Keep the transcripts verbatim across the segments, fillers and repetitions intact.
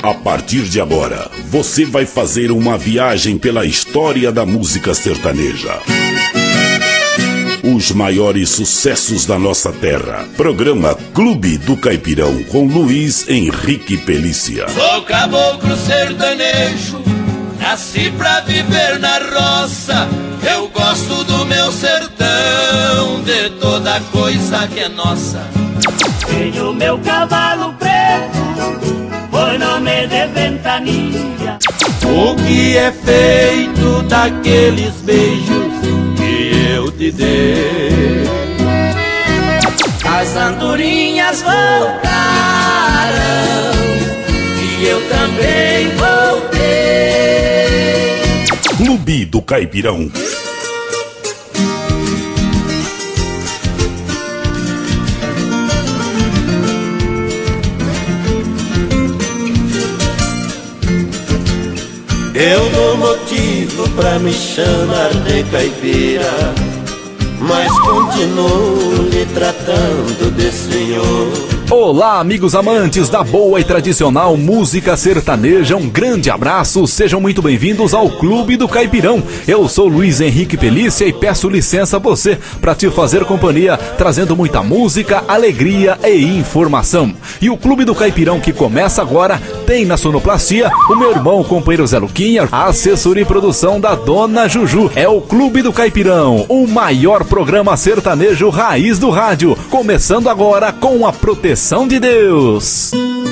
A partir de agora, você vai fazer uma viagem pela história da música sertaneja. Os maiores sucessos da nossa terra. Programa Clube do Caipirão, com Luiz Henrique Pelícia. Sou caboclo sertanejo, nasci pra viver na roça. Eu gosto do meu sertão, de toda coisa que é nossa. Tenho meu cavalo preto, por nome de Ventania. O que é feito daqueles beijos que eu te dei? As andorinhas voltaram e eu também voltei. Clube do Caipirão. Eu dou motivo pra me chamar de caipira, mas continuo lhe tratando de senhor. Olá, amigos amantes da boa e tradicional música sertaneja, um grande abraço, sejam muito bem-vindos ao Clube do Caipirão. Eu sou Luiz Henrique Pelícia e peço licença a você para te fazer companhia, trazendo muita música, alegria e informação. E o Clube do Caipirão, que começa agora, tem na sonoplastia o meu irmão, o companheiro Zé Luquinha, a assessoria e produção da Dona Juju. É o Clube do Caipirão, o maior programa sertanejo raiz do rádio, começando agora com a proteção de Deus.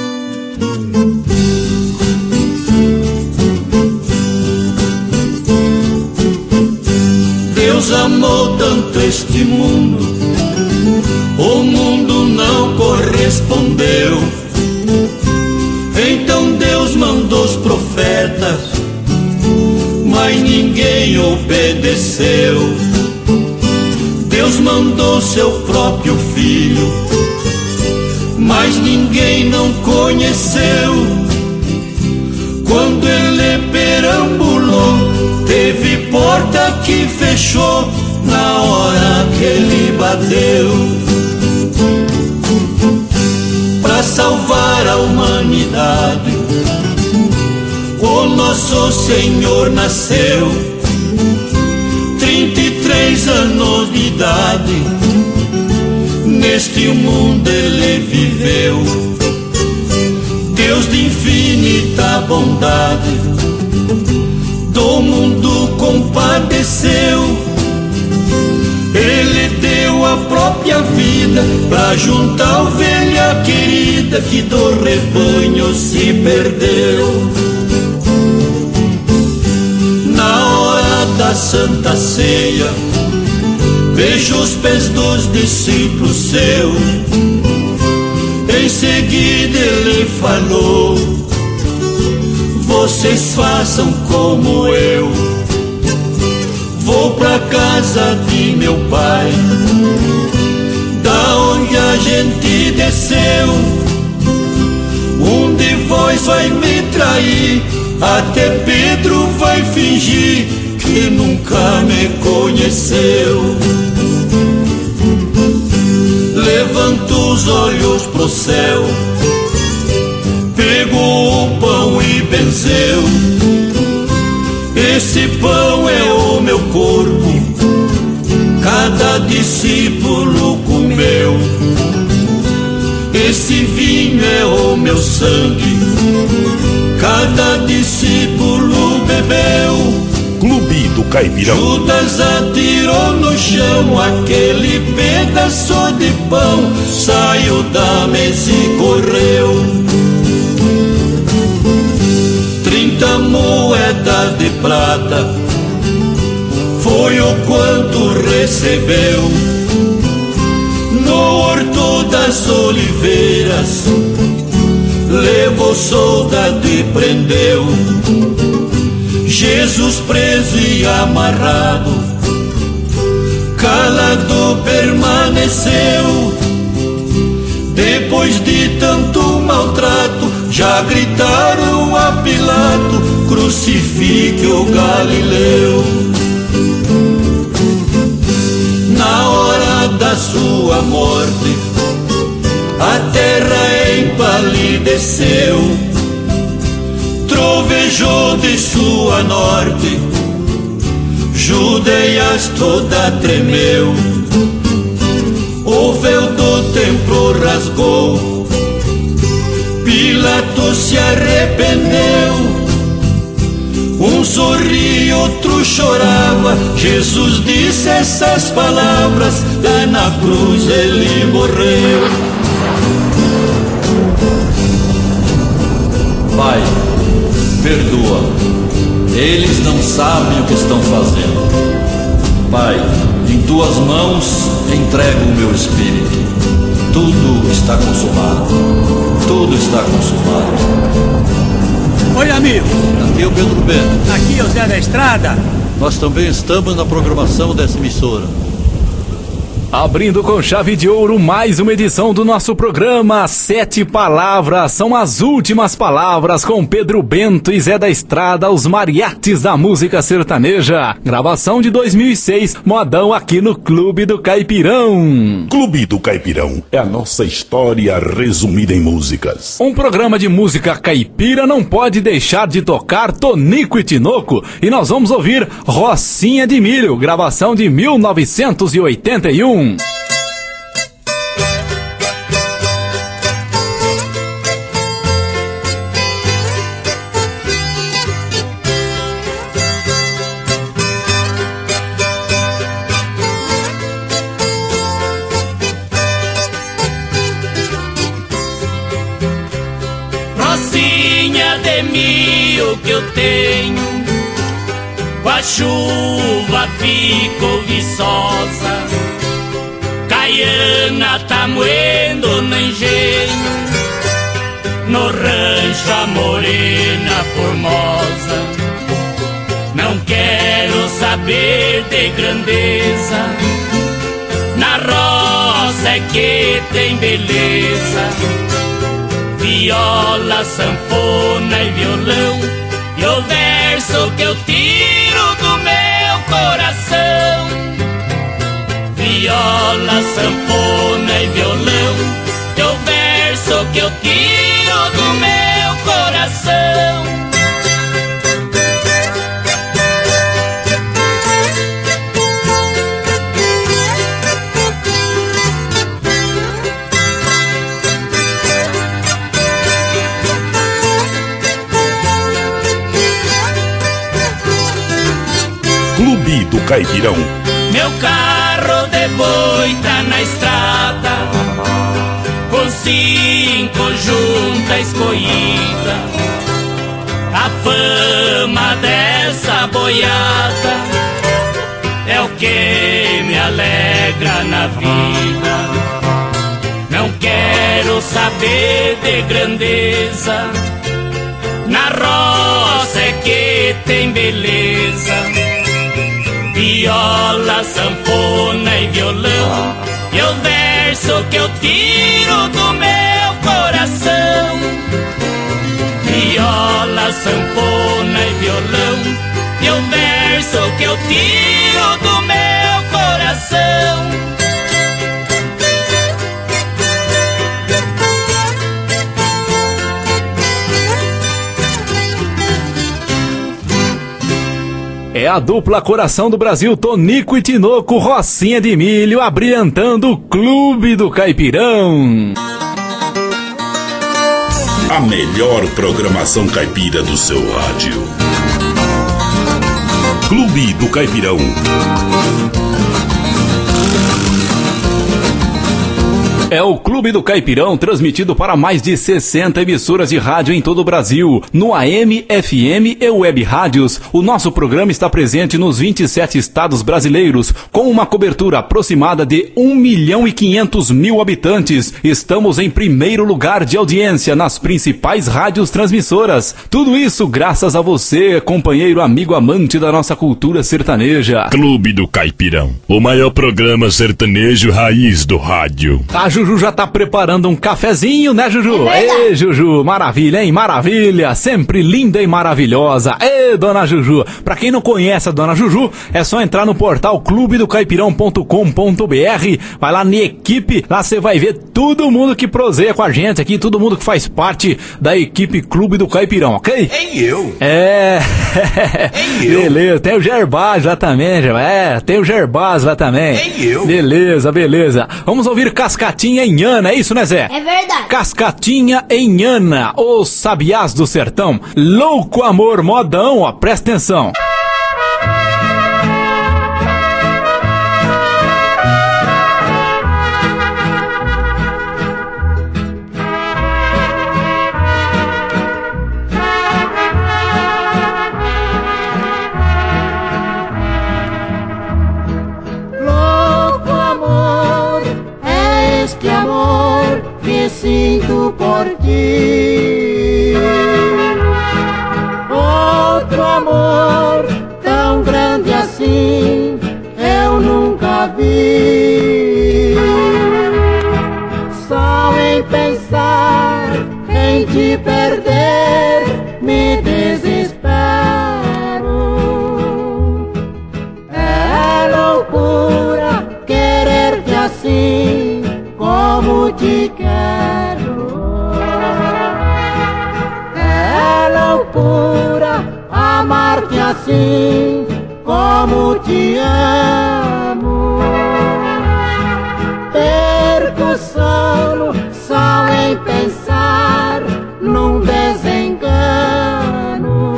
Deus amou tanto este mundo, o mundo não correspondeu. Então Deus mandou os profetas, mas ninguém obedeceu. Deus mandou seu próprio filho, mas ninguém não conheceu. Quando ele perambulou, teve porta que fechou na hora que ele bateu. Para salvar a humanidade, o nosso Senhor nasceu. Trinta e três anos de idade, neste mundo ele viveu. Deus de infinita bondade, do mundo compadeceu. Ele deu a própria vida pra juntar a ovelha querida que do rebanho se perdeu. Na hora da Santa Ceia, vejo os pés dos discípulos seus. Em seguida ele falou: vocês façam como eu. Vou pra casa de meu pai, da onde a gente desceu. Um de vós vai me trair, até Pedro vai fingir que nunca me conheceu. Levanto os olhos pro céu, pegou o pão e benzeu. Esse pão é o meu corpo, cada discípulo comeu. Esse vinho é o meu sangue, cada discípulo bebeu. Clube do Caipirão. Judas atirou no chão aquele pedaço de pão, saiu da mesa e correu. Trinta moedas de prata foi o quanto recebeu. No horto das oliveiras levou soldado e prendeu. Jesus preso e amarrado, calado permaneceu. Depois de tanto maltrato, já gritaram a Pilato: crucifique o Galileu. Na hora da sua morte, a terra empalideceu. a norte, Judeias toda tremeu, o véu do templo rasgou, Pilatos se arrependeu. Um sorria, outro chorava, Jesus disse essas palavras, lá na cruz ele morreu. Pai, perdoa, eles não sabem o que estão fazendo. Pai, em tuas mãos entrego o meu espírito. Tudo está consumado, tudo está consumado. Oi, amigo. Aqui é o Pedro Bento. Aqui é o Zé da Estrada. Nós também estamos na programação dessa emissora. Abrindo com chave de ouro mais uma edição do nosso programa Sete Palavras, são as últimas palavras com Pedro Bento e Zé da Estrada, os mariachis da música sertaneja. Gravação de dois mil e seis, modão aqui no Clube do Caipirão. Clube do Caipirão é a nossa história resumida em músicas. Um programa de música caipira não pode deixar de tocar Tonico e Tinoco, e nós vamos ouvir Rocinha de Milho, gravação de mil novecentos e oitenta e um. Rocinha de milho que eu tenho, com a chuva ficou viçosa, Caiana tá moendo no engenho, no rancho a morena formosa. Não quero saber de grandeza, na roça é que tem beleza. Viola, sanfona e violão, e o verso que eu tiro do meu coração. Viola, sanfona e violão, e o verso que eu tiro do meu coração. Clube do Caipirão. Meu carro de boi tá na estrada, com cinco juntas corrida. A fama dessa boiada é o que me alegra na vida. Não quero saber de grandeza, na roça é que tem beleza. Viola, sanfona e violão, e o verso que eu tiro do meu coração. Viola, sanfona e violão, e o verso que eu tiro do meu coração. É a dupla Coração do Brasil, Tonico e Tinoco, Rocinha de Milho, abrilhantando o Clube do Caipirão. A melhor programação caipira do seu rádio. Clube do Caipirão. É o Clube do Caipirão, transmitido para mais de sessenta emissoras de rádio em todo o Brasil, no A M, F M e web rádios. O nosso programa está presente nos vinte e sete estados brasileiros, com uma cobertura aproximada de um milhão e quinhentos mil habitantes. Estamos em primeiro lugar de audiência nas principais rádios transmissoras. Tudo isso graças a você, companheiro, amigo, amante da nossa cultura sertaneja. Clube do Caipirão, o maior programa sertanejo raiz do rádio. A Juju já tá preparando um cafezinho, né, Juju? É Ei, Juju, maravilha, hein? Maravilha, sempre linda e maravilhosa. Ei, dona Juju. Pra quem não conhece a dona Juju, é só entrar no portal clube do caipirão ponto com ponto b r, vai lá na equipe, lá você vai ver todo mundo que proseia com a gente aqui, todo mundo que faz parte da equipe Clube do Caipirão, ok? Ei, eu? É, Ei, eu? beleza, tem o Gerbaz lá também, é, tem o Gerbaz lá também. Ei, eu? Beleza, beleza. Vamos ouvir Cascatinha em Ana, é isso, né, Zé? É verdade. Cascatinha em Ana, os sabiás do sertão. Louco amor modão, ó, presta atenção. Sinto por ti outro amor tão grande assim eu nunca vi. Só em pensar em te perder me desespero. É loucura querer-te assim como te quero. É loucura amar-te assim como te amo. Perco o sono só em pensar num desengano.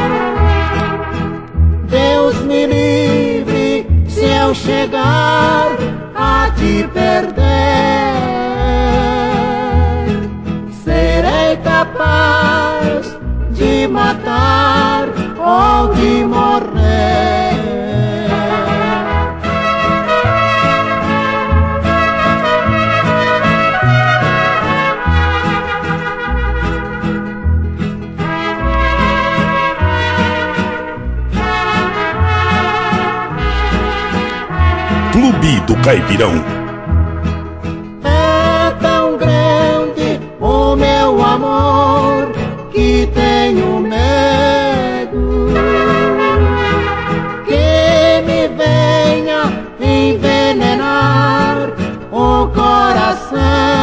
Deus me livre se eu chegar a te perder. Serei capaz de matar ou de morrer. Clube do Caipirão. É tão grande o meu amor que tenho medo que me venha envenenar o coração.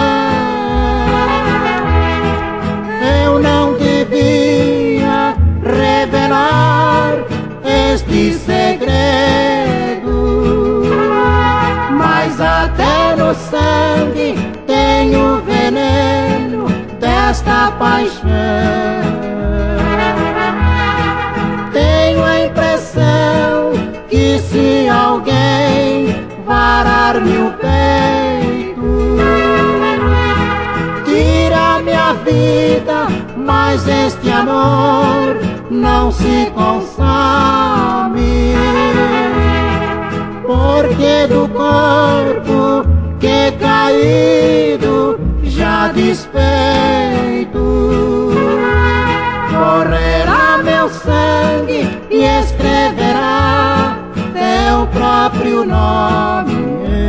Eu não devia revelar este segredo, mas até no sangue tenho veneno desta paixão. Tenho a impressão que se alguém varar-me o peito, tira minha vida, mas este amor não se consome. Porque do corpo que caído já despeito, correrá meu sangue e escreverá teu próprio nome.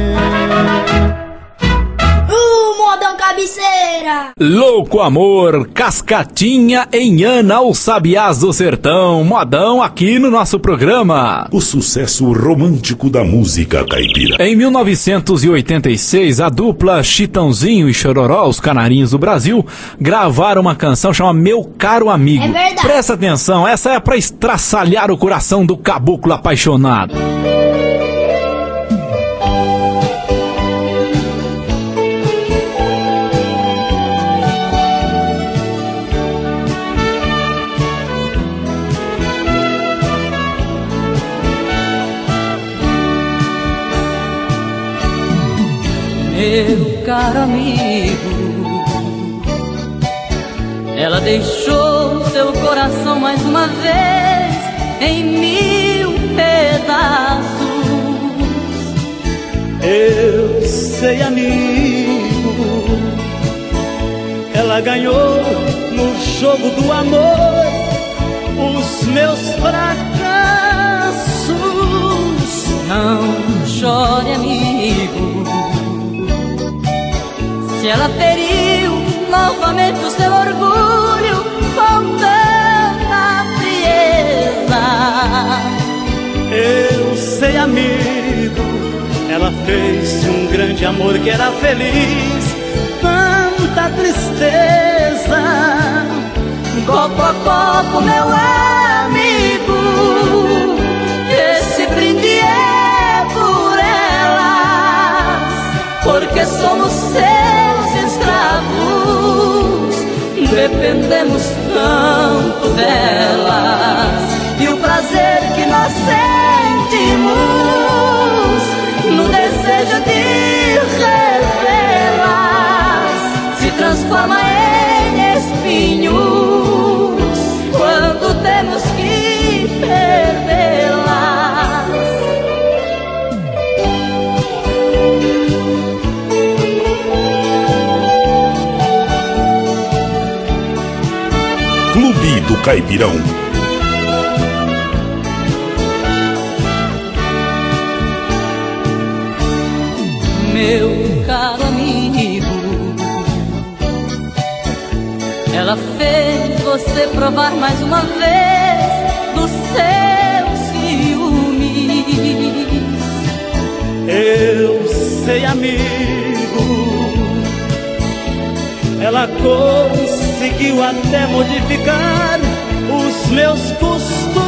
Uh, modão cabeceira! Louco amor, Cascatinha em Ana, os sabiás do sertão. Modão aqui no nosso programa. O sucesso romântico da música caipira. Em mil novecentos e oitenta e seis, a dupla Chitãozinho e Chororó, os Canarinhos do Brasil, gravaram uma canção chamada Meu Caro Amigo. É verdade. Presta atenção, essa é pra estraçalhar o coração do caboclo apaixonado. Meu caro amigo, ela deixou seu coração mais uma vez em mil pedaços. Eu sei, amigo, ela ganhou no jogo do amor os meus fracassos. Não chore, amigo, Se ela feriu novamente o seu orgulho com tanta frieza. Eu sei, amigo, ela fez de um grande amor que era feliz tanta tristeza. Copo a copo, meu amigo, esse brinde é por elas, porque somos seus escravos, dependemos tanto delas. E o prazer que nós sentimos no desejo de revê-las se transforma em espinhos quando temos que perdê-las. Clube do Caipirão. Meu caro amigo, ela fez você provar mais uma vez dos seus ciúmes. Eu sei, amigo, ela conseguiu até modificar os meus costumes.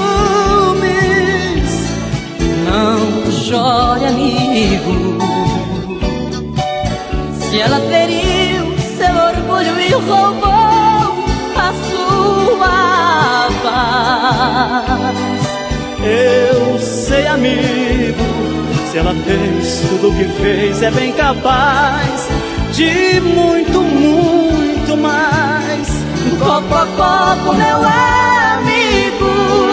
Não chore, amigo, se ela feriu seu orgulho e roubou a sua paz. Eu sei, amigo, se ela fez tudo o que fez, é bem capaz de muito, muito mais. Copo a copo, meu amigo,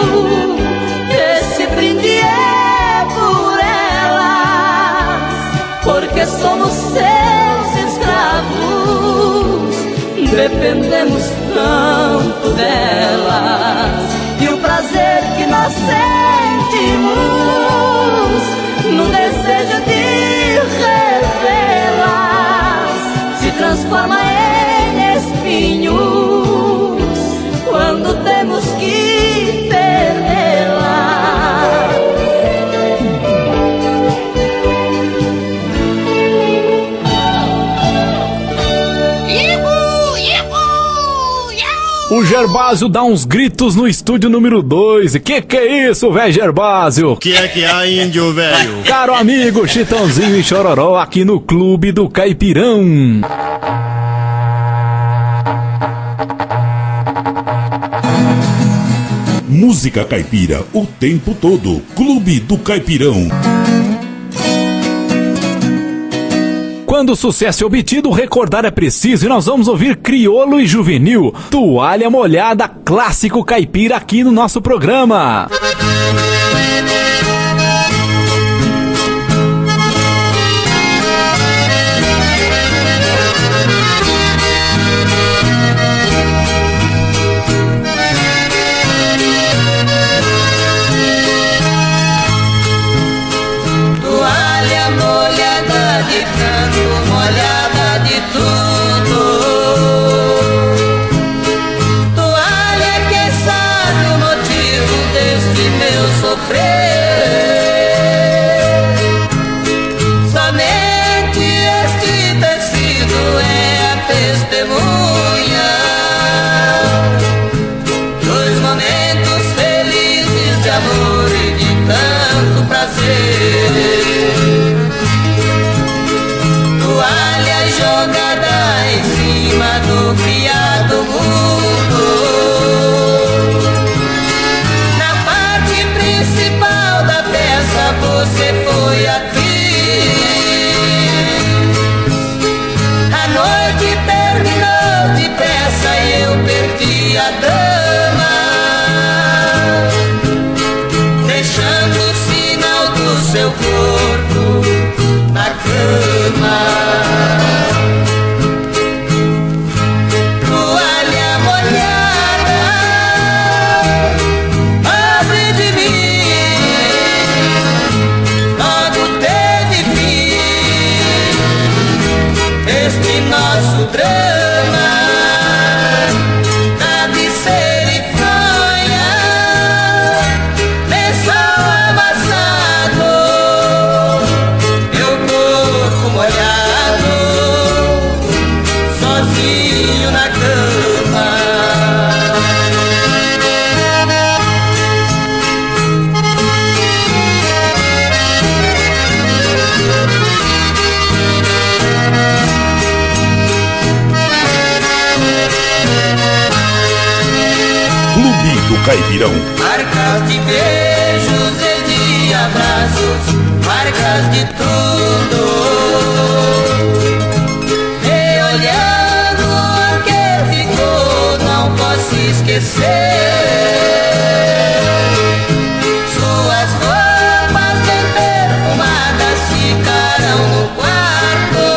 esse brinde é por elas, porque somos seus escravos, dependemos tanto delas. E o prazer que nós sentimos no desejo de revê-las se transforma em espinhos quando temos que perdê-las. O Gerbásio dá uns gritos no estúdio número dois. Que que é isso, velho Gerbásio? Que é que há, índio, velho? Caro amigo Chitãozinho e Chororó aqui no Clube do Caipirão. Música caipira o tempo todo. Clube do Caipirão. Quando o sucesso é obtido, recordar é preciso e nós vamos ouvir Crioulo e Juvenil, Toalha Molhada, clássico caipira aqui no nosso programa. Cama. drama, cabeceira e fronha, lençol amassado, meu corpo molhado, sozinho na cama. Clube do Caipirão. Marcas de beijos e de abraços, marcas de tudo. Me olhando o que ficou, não posso esquecer. Suas roupas bem perfumadas ficarão no quarto.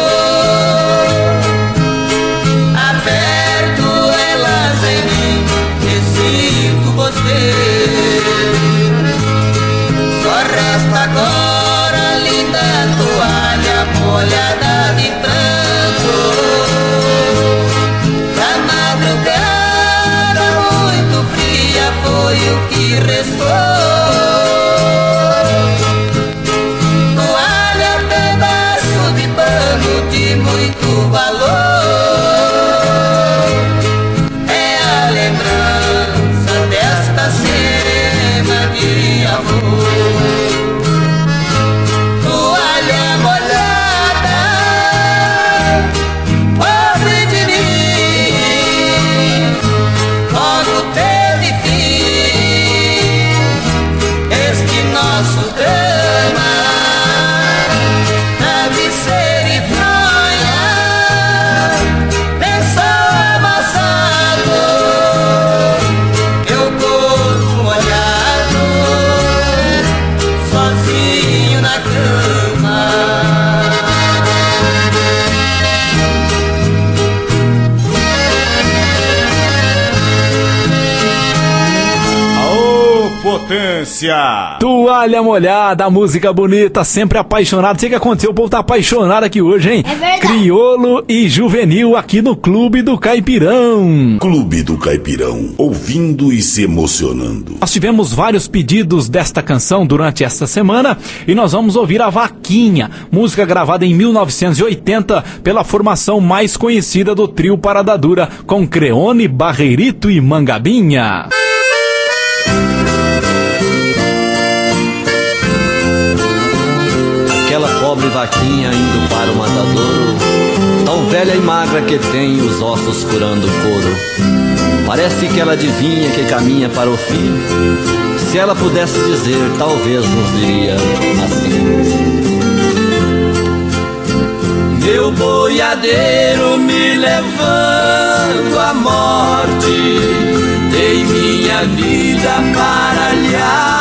Aperto elas em mim, sinto você. Só resta agora linda toalha molhada de pranto. Da madrugada muito fria foi o que restou. Toalha, pedaço de pano de muito valor. É a lembrança desta cena de amor. Toalha molhada, pobre de mim, logo teve fim este nosso drama. Travesseiro e fronha, lençol amassado, meu corpo molhado, sozinho na cama. Aô, potência! Toalha molhada, música bonita, sempre apaixonado. Sei o que aconteceu, o povo tá apaixonado aqui hoje, hein? É verdade. Criolo e juvenil aqui no Clube do Caipirão. Clube do Caipirão, ouvindo e se emocionando. Nós tivemos vários pedidos desta canção durante esta semana e nós vamos ouvir a Vaquinha, música gravada em mil novecentos e oitenta pela formação mais conhecida do trio Parada Dura, com Creone, Barreirito e Mangabinha. Aquela pobre vaquinha indo para o matadouro, tão velha e magra que tem os ossos furando o couro. Parece que ela adivinha que caminha para o fim. Se ela pudesse dizer, talvez nos diria assim: Meu boiadeiro me levando à morte, dei minha vida para lhe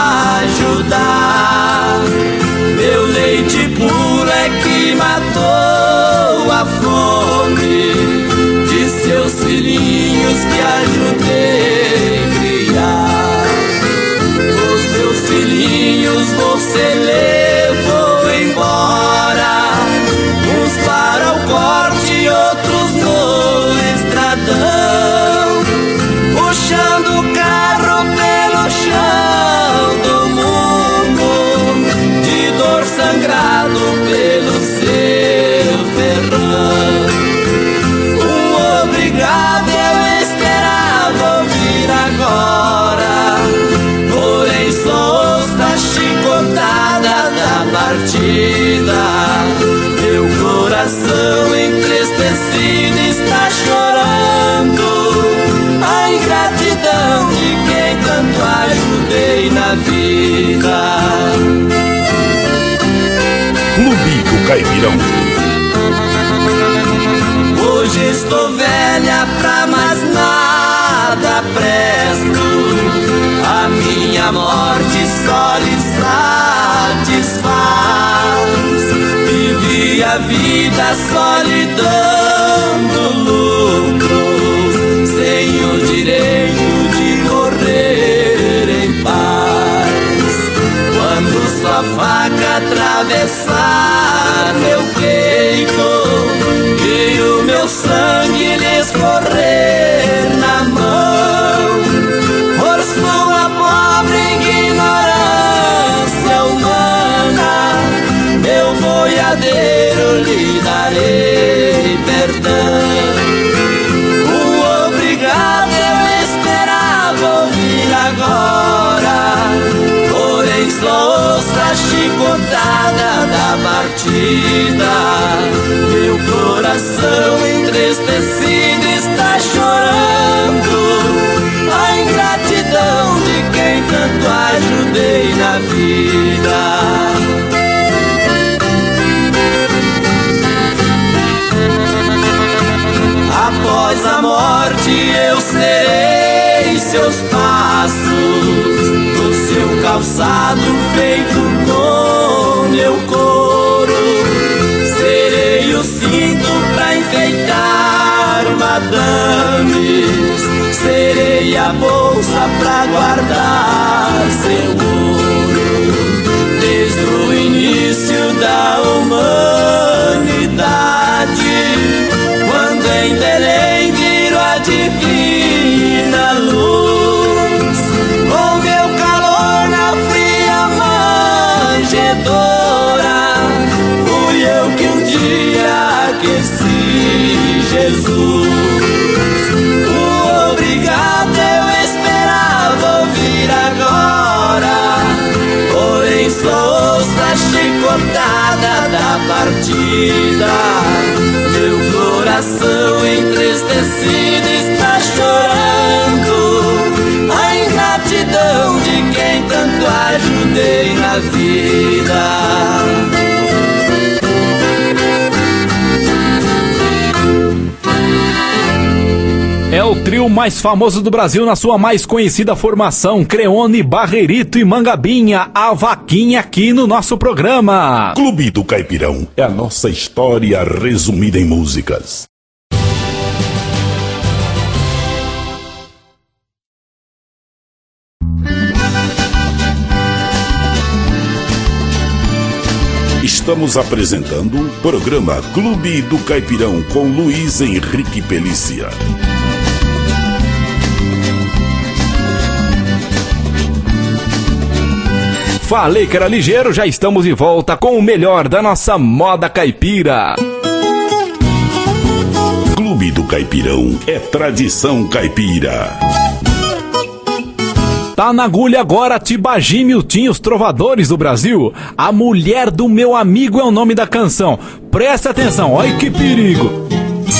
ajudar. Meu leite puro é que matou a fome de seus filhinhos que ajudei criar. Os meus filhinhos você levou embora, uns para o corte e outros no estradão, puxando o carro pelo chão do mundo, de dor sangrado pelo seu ferrão. Um obrigado eu esperava ouvir agora, porém só ouço a chicotada da partida. Meu coração entristecido está chorando a ingratidão de quem tanto ajudei na vida. Clube do Caipirão. Hoje estou velha pra mais nada presto, a minha morte só lhe satisfaz. Vivi a vida só lhe dando lucros, sem o direito de morrer em paz. Quando sua faca atravessar meu peito e o meu sangue verdadeiro lhe darei perdão. O obrigado eu esperava ouvir agora, porém só ouço a chicotada da partida. Meu coração entristecido está chorando a ingratidão de quem tanto ajudei na vida. Após a morte eu serei seus passos, no seu calçado feito com meu couro. Serei o cinto pra enfeitar madames, serei a bolsa pra guardar seu ouro. Desde o início da humanidade, quando em Belém virou a divina luz, com meu calor na fria manjedoura, fui eu que um dia aqueci Jesus. O obrigado eu esperava ouvir agora, porém só ouço a chicotada da partida. Meu coração entristecido está chorando a ingratidão de quem tanto ajudei na vida. É o trio mais famoso do Brasil na sua mais conhecida formação, Creone, Barreirito e Mangabinha, a Vaquinha aqui no nosso programa. Clube do Caipirão é a nossa história resumida em músicas. Estamos apresentando o programa Clube do Caipirão com Luiz Henrique Pelícia. Falei que era ligeiro, já estamos de volta com o melhor da nossa moda caipira. Clube do Caipirão é tradição caipira. Tá na agulha agora Tibagi Miltinho, os trovadores do Brasil. A mulher do meu amigo é o nome da canção. Presta atenção, olha que perigo.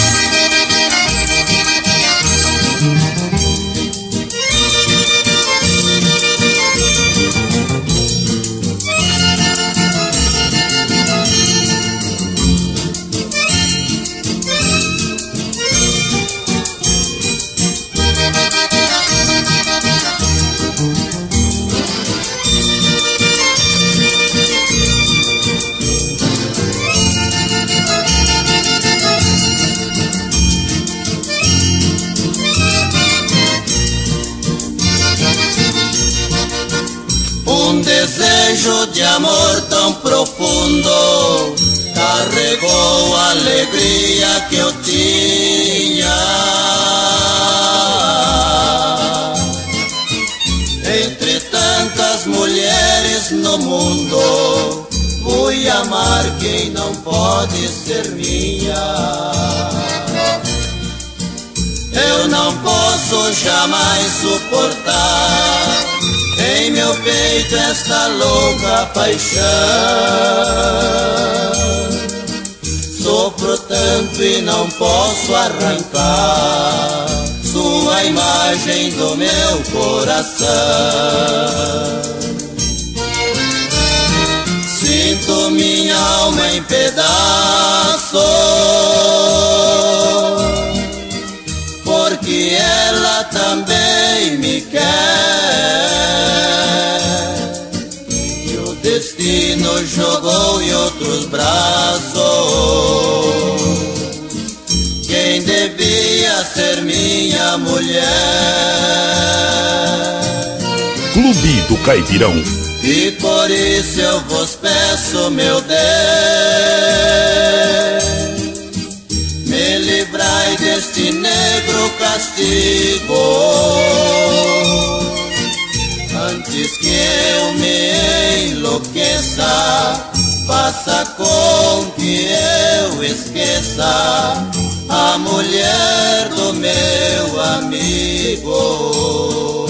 Desejo de amor tão profundo carregou a alegria que eu tinha. Entre tantas mulheres no mundo, fui amar quem não pode ser minha. Eu não posso jamais suportar em meu peito esta louca paixão. Sofro tanto e não posso arrancar sua imagem do meu coração. Sinto minha alma em pedaços, porque ela também me quer. Destino jogou em outros braços quem devia ser minha mulher. Clube do Caipirão. E por isso eu vos peço, meu Deus, me livrai deste negro castigo, antes que eu me enlouqueça faça com que eu esqueça a mulher do meu amigo.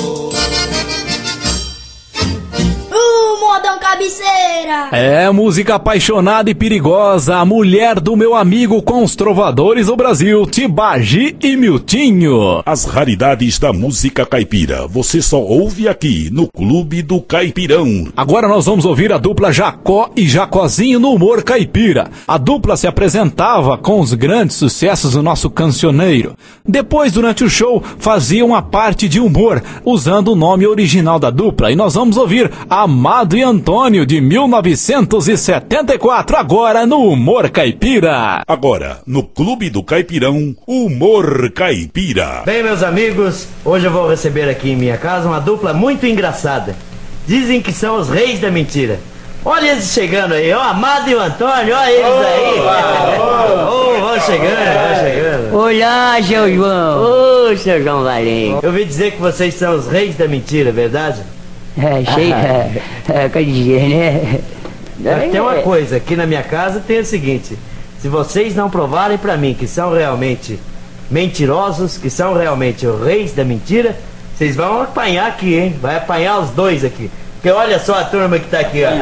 Uh, modão cabeceira! É, música apaixonada e perigosa, a mulher do meu amigo com os trovadores do Brasil, Tibagi e Miltinho. As raridades da música caipira, você só ouve aqui no Clube do Caipirão. Agora nós vamos ouvir a dupla Jacó e Jacozinho no humor caipira. A dupla se apresentava com os grandes sucessos do nosso cancioneiro. Depois, durante o show, fazia uma parte de humor, usando o nome original da dupla. E nós vamos ouvir Amado e Antônio, de mil novecentos e setenta e quatro, agora no Humor Caipira. Agora, no Clube do Caipirão, Humor Caipira. Bem, meus amigos, hoje eu vou receber aqui em minha casa uma dupla muito engraçada. Dizem que são os reis da mentira. Olha eles chegando aí, ó, Amado e o Antônio, olha eles aí. Ô, vão chegando, vão chegando. Olá, seu João. Ô, seu João Valente. Eu ouvi dizer que vocês são os reis da mentira, verdade? É, sei, é, é, quer dizer, né? Mas tem uma coisa, aqui na minha casa tem o seguinte: se vocês não provarem pra mim que são realmente mentirosos, que são realmente os reis da mentira, vocês vão apanhar aqui, hein? Vai apanhar os dois aqui. Porque olha só a turma que tá aqui, ó.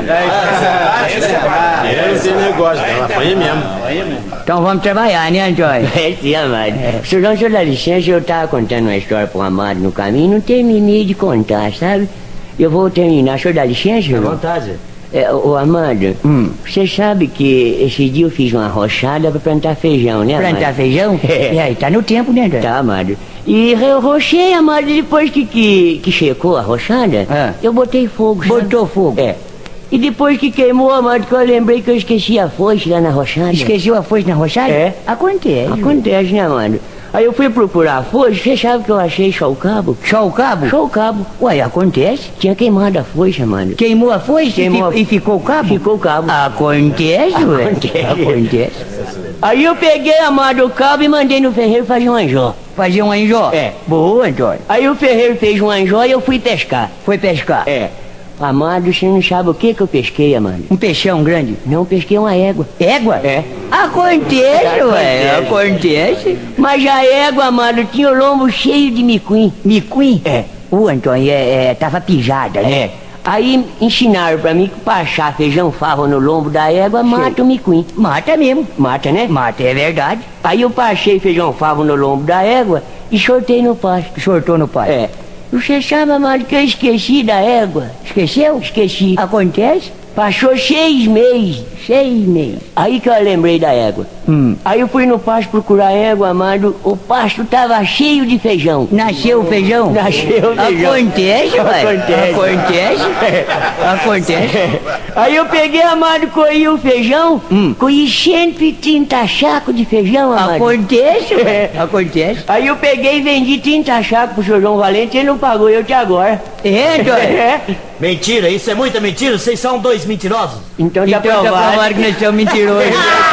Eu não tenho negócio, ela apanha mesmo. Então vamos trabalhar, né, Antônio? É sim, Amado. É. Se o senhor dá licença, eu tava contando uma história pro Amado no caminho, não terminei de contar, sabe? Eu vou terminar, o senhor dá licença? À vontade. É, ô Amado, hum. Você sabe que esse dia eu fiz uma roçada pra plantar feijão, né, Amado? Plantar feijão? É. E aí, tá no tempo, né, Antônio? Tá, Amado. E eu rochei, Amado, depois que, que, que checou a roçada, ah. eu botei fogo. Botou sabe? fogo? É. E depois que queimou, Amado, que eu lembrei que eu esqueci a foice lá na roçada. Esqueceu a foice na roçada? É. Acontece. Acontece, né, Amado? Aí eu fui procurar a foice, você sabe que eu achei só o cabo? Só o cabo? Só o cabo. Ué, acontece. Tinha queimado a foice, Amado. Queimou a foice Queimou e, a... e ficou o cabo? Ficou o cabo. Acontece, ué. Acontece. Acontece. Aí eu peguei, Amado, o cabo e mandei no ferreiro fazer um anjó. Fazer um anjó? É. Boa, Antônio. Aí o ferreiro fez um anjó e eu fui pescar. Foi pescar? É. Amado, você não sabe o que que eu pesquei, Amado? Um peixão grande? Não, pesquei uma égua. Égua? É. Acontece, ué, acontece. Mas a égua, Amado, tinha o lombo cheio de micuim. Micuim? É. O Antônio, é, é, tava pijada, né? É. Aí ensinaram pra mim que pra achar feijão favo no lombo da égua, mata o micuim. Mata mesmo. Mata, né? Mata, é verdade. Aí eu achei feijão favo no lombo da égua e sortei no pasto. Sortou no pasto? É. Você sabe, Amado, que eu esqueci da égua. Esqueceu? Esqueci. Acontece? Passou seis meses, seis meses. Aí que eu lembrei da égua. Hum. Aí eu fui no pasto procurar égua, Amado. O pasto tava cheio de feijão. Nasceu o feijão? Nasceu o feijão. Acontece, ué. Acontece. Acontece. Acontece. Aí eu peguei, Amado, colhi o feijão. Hum. Colhi cento e trinta sacos de feijão, Amado. Acontece, ué. É. Acontece. Aí eu peguei e vendi trinta sacos pro senhor João Valente e ele não pagou eu até agora. É, Antônio? É. Mentira, isso é muita mentira, vocês são dois mentirosos. Então já então, provaram. provaram que nós somos mentirosos.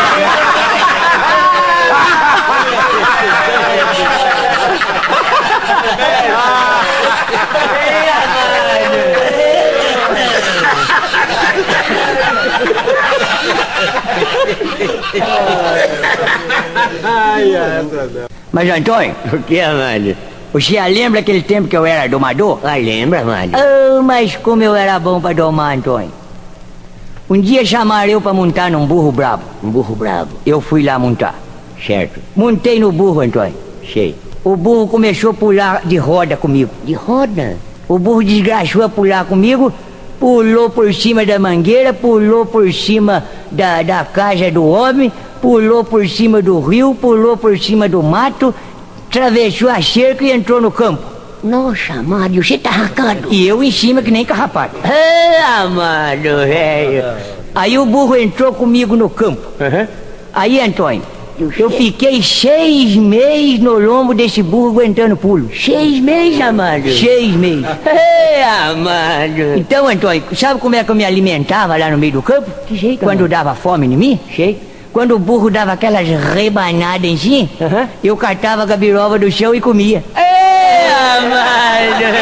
Mas, Antônio, O que, Amado? você lembra aquele tempo que eu era domador? Ah, lembra, Amado? Oh, mas como eu era bom pra domar, Antônio. Um dia chamaram eu pra montar num burro brabo. Um burro bravo. Eu fui lá montar. Certo. Montei no burro, Antônio. Sei. O burro começou a pular de roda comigo. De roda? O burro desgraçou a pular comigo, pulou por cima da mangueira, pulou por cima da, da casa do homem, pulou por cima do rio, pulou por cima do mato, atravessou a cerca e entrou no campo. Nossa, Amado, você tá arrancado. E eu em cima que nem carrapato. Ah, Amado, velho. Aí o burro entrou comigo no campo. Uhum. Aí, Antônio, eu fiquei seis meses no lombo desse burro aguentando pulo. Seis meses, Amado? Seis meses. Ah, Amado. Então, Antônio, sabe como é que eu me alimentava lá no meio do campo? Que jeito, Quando Amado? dava fome em mim? Sei. Quando o burro dava aquelas rebanadas em si, Uhum. eu catava a gabiroba do chão e comia. É, Amado.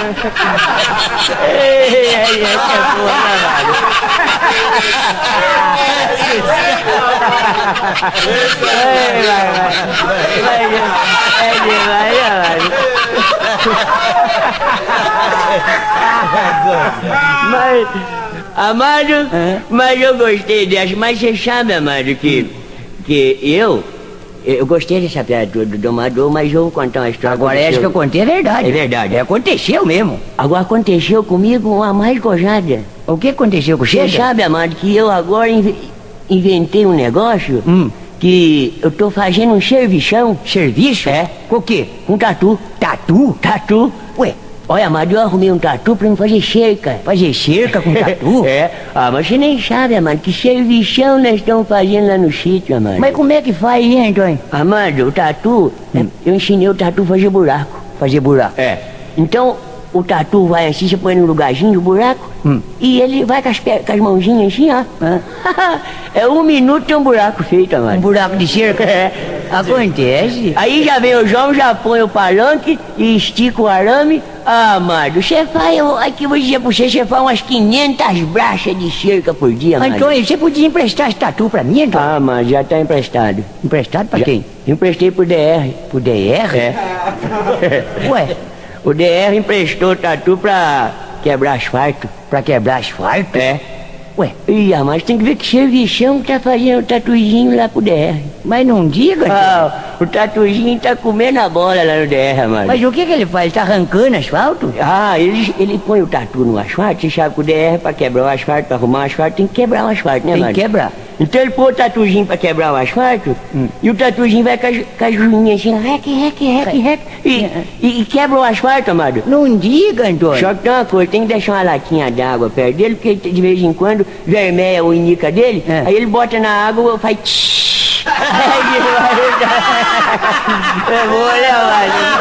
Ei, ai, ai, que porra, Amado. Vai, vai, vai. É demais, Amado. Mas, Amado, mas eu gostei dessa. Mas você sabe, Amado, que, que eu... Eu gostei dessa piada do, do domador, mas eu vou contar uma história. Agora essa que eu contei é verdade. É verdade. É, aconteceu mesmo. Agora aconteceu comigo uma mais gozada. O que aconteceu com você? Você sabe, Amado, que eu agora inve inventei um negócio hum. que eu tô fazendo um servição. Serviço? É. Com o quê? Com tatu. Tatu? Tatu. Ué. Olha, Amado, eu arrumei um tatu pra me fazer cerca. Fazer cerca com tatu? É. Ah, mas você nem sabe, Amado, que servição nós estamos fazendo lá no sítio, Amado. Mas como é que faz, hein, Antônio? Amado, o tatu, hum. eu ensinei o tatu a fazer buraco. Fazer buraco? É. Então, o tatu vai assim, você põe no lugarzinho do buraco, hum. e ele vai com as, com as mãozinhas assim, ó. Ah. É um minuto tem um buraco feito, Amado. Um buraco de cerca? É. Acontece. Aí já vem o João, já põe o palanque e estica o arame. Ah, Amado, você faz, eu, aqui eu vou dizer pra você, você faz umas quinhentas brachas de cerca por dia, Amado. Antônio, você podia emprestar esse tatu pra mim, Antônio? Ah, mas já tá emprestado. Emprestado pra já, quem? Emprestei pro D R. Pro D R? É. Ué? O D R emprestou o tatu pra quebrar asfalto. Pra quebrar asfalto? É. Ué? Ih, mas tem que ver que servição que tá fazendo o tatuzinho lá pro D R. Mas não diga, ah, o tatuzinho tá comendo a bola lá no D R, mano. Mas o que que ele faz? Ele tá arrancando asfalto? Ah, ele, ele põe o tatu no asfalto, você sabe que o D R pra quebrar o asfalto, pra arrumar o asfalto, tem que quebrar o asfalto, né, tem mano? Tem que quebrar. Então ele põe o tatuzinho pra quebrar o asfalto, hum. e o tatuzinho vai com as, com as unhas assim, rec, rec, rec, rec, e, e, e quebra o asfalto, amado. Não diga, Antônio. Só que tem uma coisa, tem que deixar uma latinha d'água perto dele, porque de vez em quando vermelha o inica dele, é. Aí ele bota na água e faz tsh. É boa, né, mano?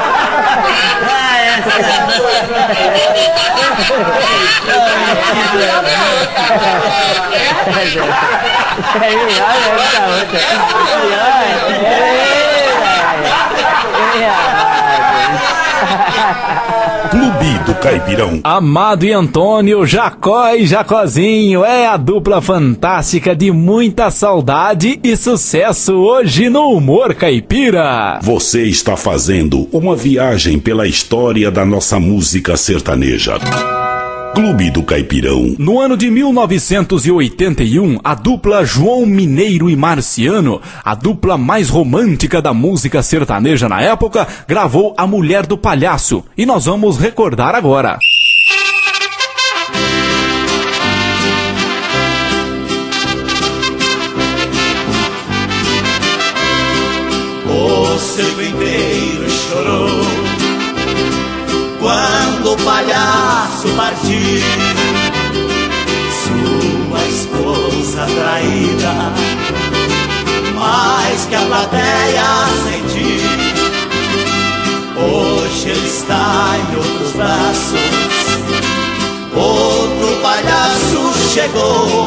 Clube do Caipirão. Amado e Antônio, Jacó e Jacozinho, é a dupla fantástica de muita saudade e sucesso hoje no Humor Caipira. Você está fazendo uma viagem pela história da nossa música sertaneja. Clube do Caipirão. No ano de mil novecentos e oitenta e um, a dupla João Mineiro e Marciano, a dupla mais romântica da música sertaneja na época, gravou A Mulher do Palhaço. E nós vamos recordar agora. O circo inteiro chorou quando o palhaço partiu, sua esposa traída, mais que a plateia sentiu. Hoje ele está em outros braços, outro palhaço chegou,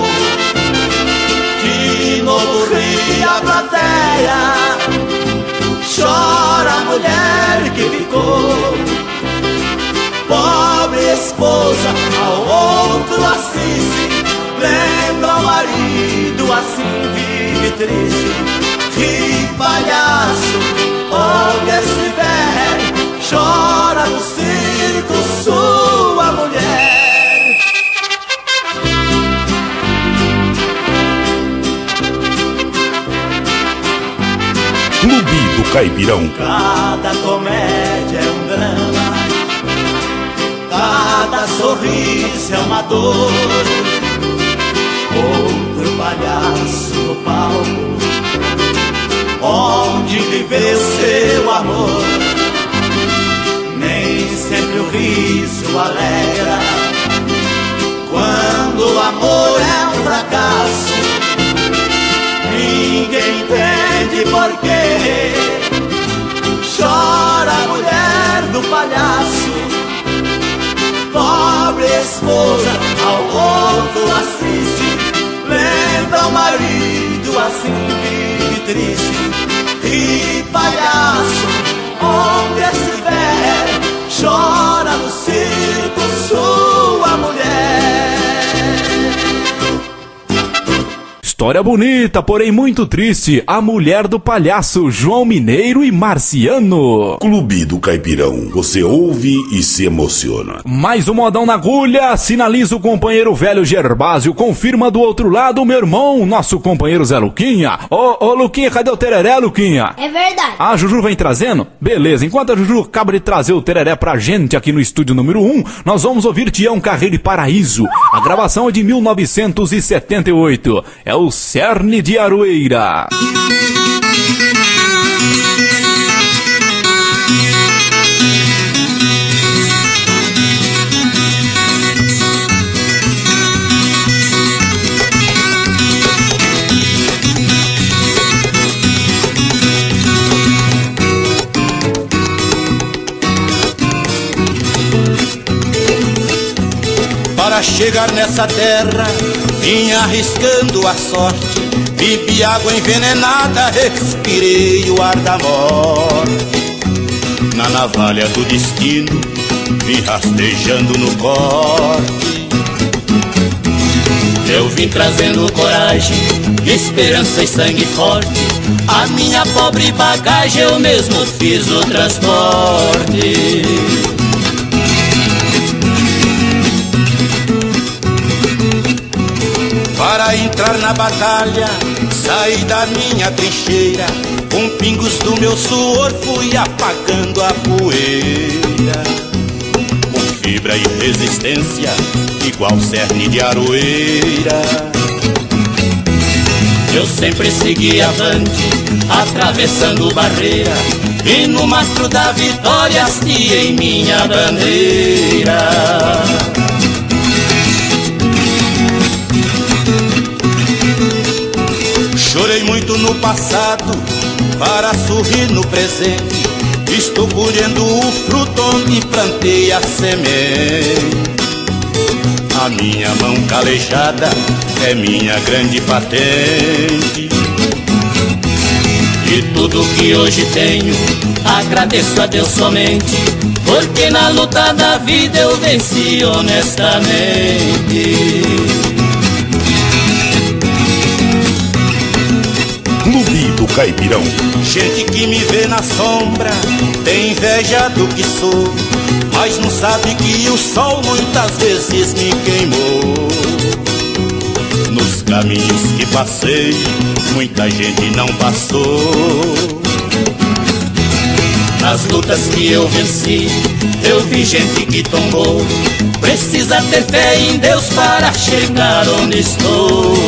de novo ri a plateia, chora a mulher que ficou. Pobre esposa ao outro assiste, lembra o marido assim vive triste. Que palhaço, onde estiver, chora no circo sua mulher. Clube do Caipirão. Cada comédia é um drama, cada sorriso é uma dor. Outro palhaço no palco, onde viveu seu amor. Nem sempre o riso alegra, quando o amor é um fracasso. Ninguém entende por quê chora a mulher do palhaço. Pobre esposa ao outro assiste, lembra o marido assim vive triste. E palhaço, onde estiver, História bonita, porém muito triste. A mulher do palhaço, João Mineiro e Marciano. Clube do Caipirão, você ouve e se emociona. Mais um modão na agulha, sinaliza o companheiro velho Gerbásio, confirma do outro lado o meu irmão, nosso companheiro Zé Luquinha. Ô, ô Luquinha, cadê o tereré, Luquinha? É verdade. Ah, a Juju vem trazendo? Beleza, enquanto a Juju acaba de trazer o tereré pra gente aqui no estúdio número um, nós vamos ouvir Tião Carreiro e Paraíso. A gravação é de mil novecentos e setenta e oito. É o Cerne de Aroeira. Para chegar nessa terra, vim arriscando a sorte. Bebi água envenenada, respirei o ar da morte. Na navalha do destino, vim rastejando no corte. Eu vim trazendo coragem, esperança e sangue forte. A minha pobre bagagem eu mesmo fiz o transporte. Para entrar na batalha, saí da minha trincheira. Com pingos do meu suor fui apagando a poeira. Com fibra e resistência, igual cerne de aroeira. Eu sempre segui avante, atravessando barreira. E no mastro da vitória hasteei minha bandeira. Chorei muito no passado para sorrir no presente. Estou colhendo o fruto onde plantei a semente. A minha mão calejada é minha grande patente. E tudo que hoje tenho agradeço a Deus somente, porque na luta da vida eu venci honestamente. Clube do Caipirão. Gente que me vê na sombra tem inveja do que sou, mas não sabe que o sol muitas vezes me queimou. Nos caminhos que passei, muita gente não passou. Nas lutas que eu venci, eu vi gente que tombou. Precisa ter fé em Deus para chegar onde estou.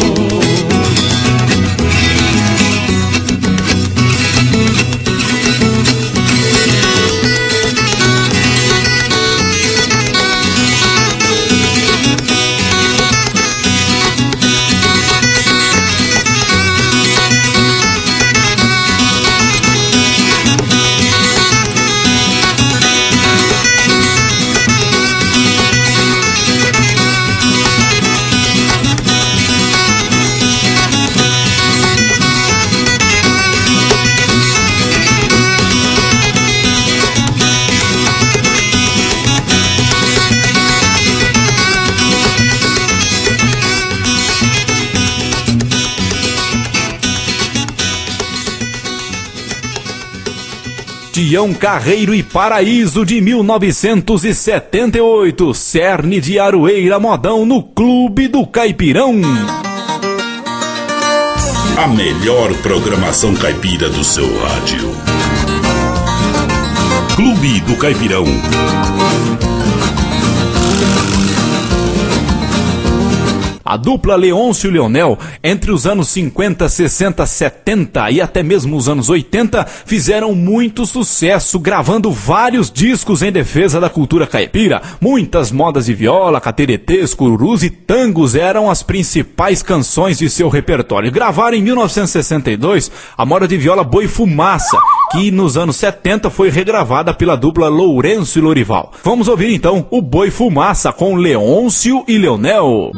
Tião Carreiro e Paraíso de mil novecentos e setenta e oito, Cerne de Aroeira, modão no Clube do Caipirão. A melhor programação caipira do seu rádio. Clube do Caipirão. A dupla Leôncio e Leonel, entre os anos cinquenta, sessenta, setenta e até mesmo os anos oitenta, fizeram muito sucesso, gravando vários discos em defesa da cultura caipira. Muitas modas de viola, cateretês, cururus e tangos eram as principais canções de seu repertório. Gravaram em mil novecentos e sessenta e dois a moda de viola Boi Fumaça, que nos anos setenta foi regravada pela dupla Lourenço e Lorival. Vamos ouvir então o Boi Fumaça com Leôncio e Leonel.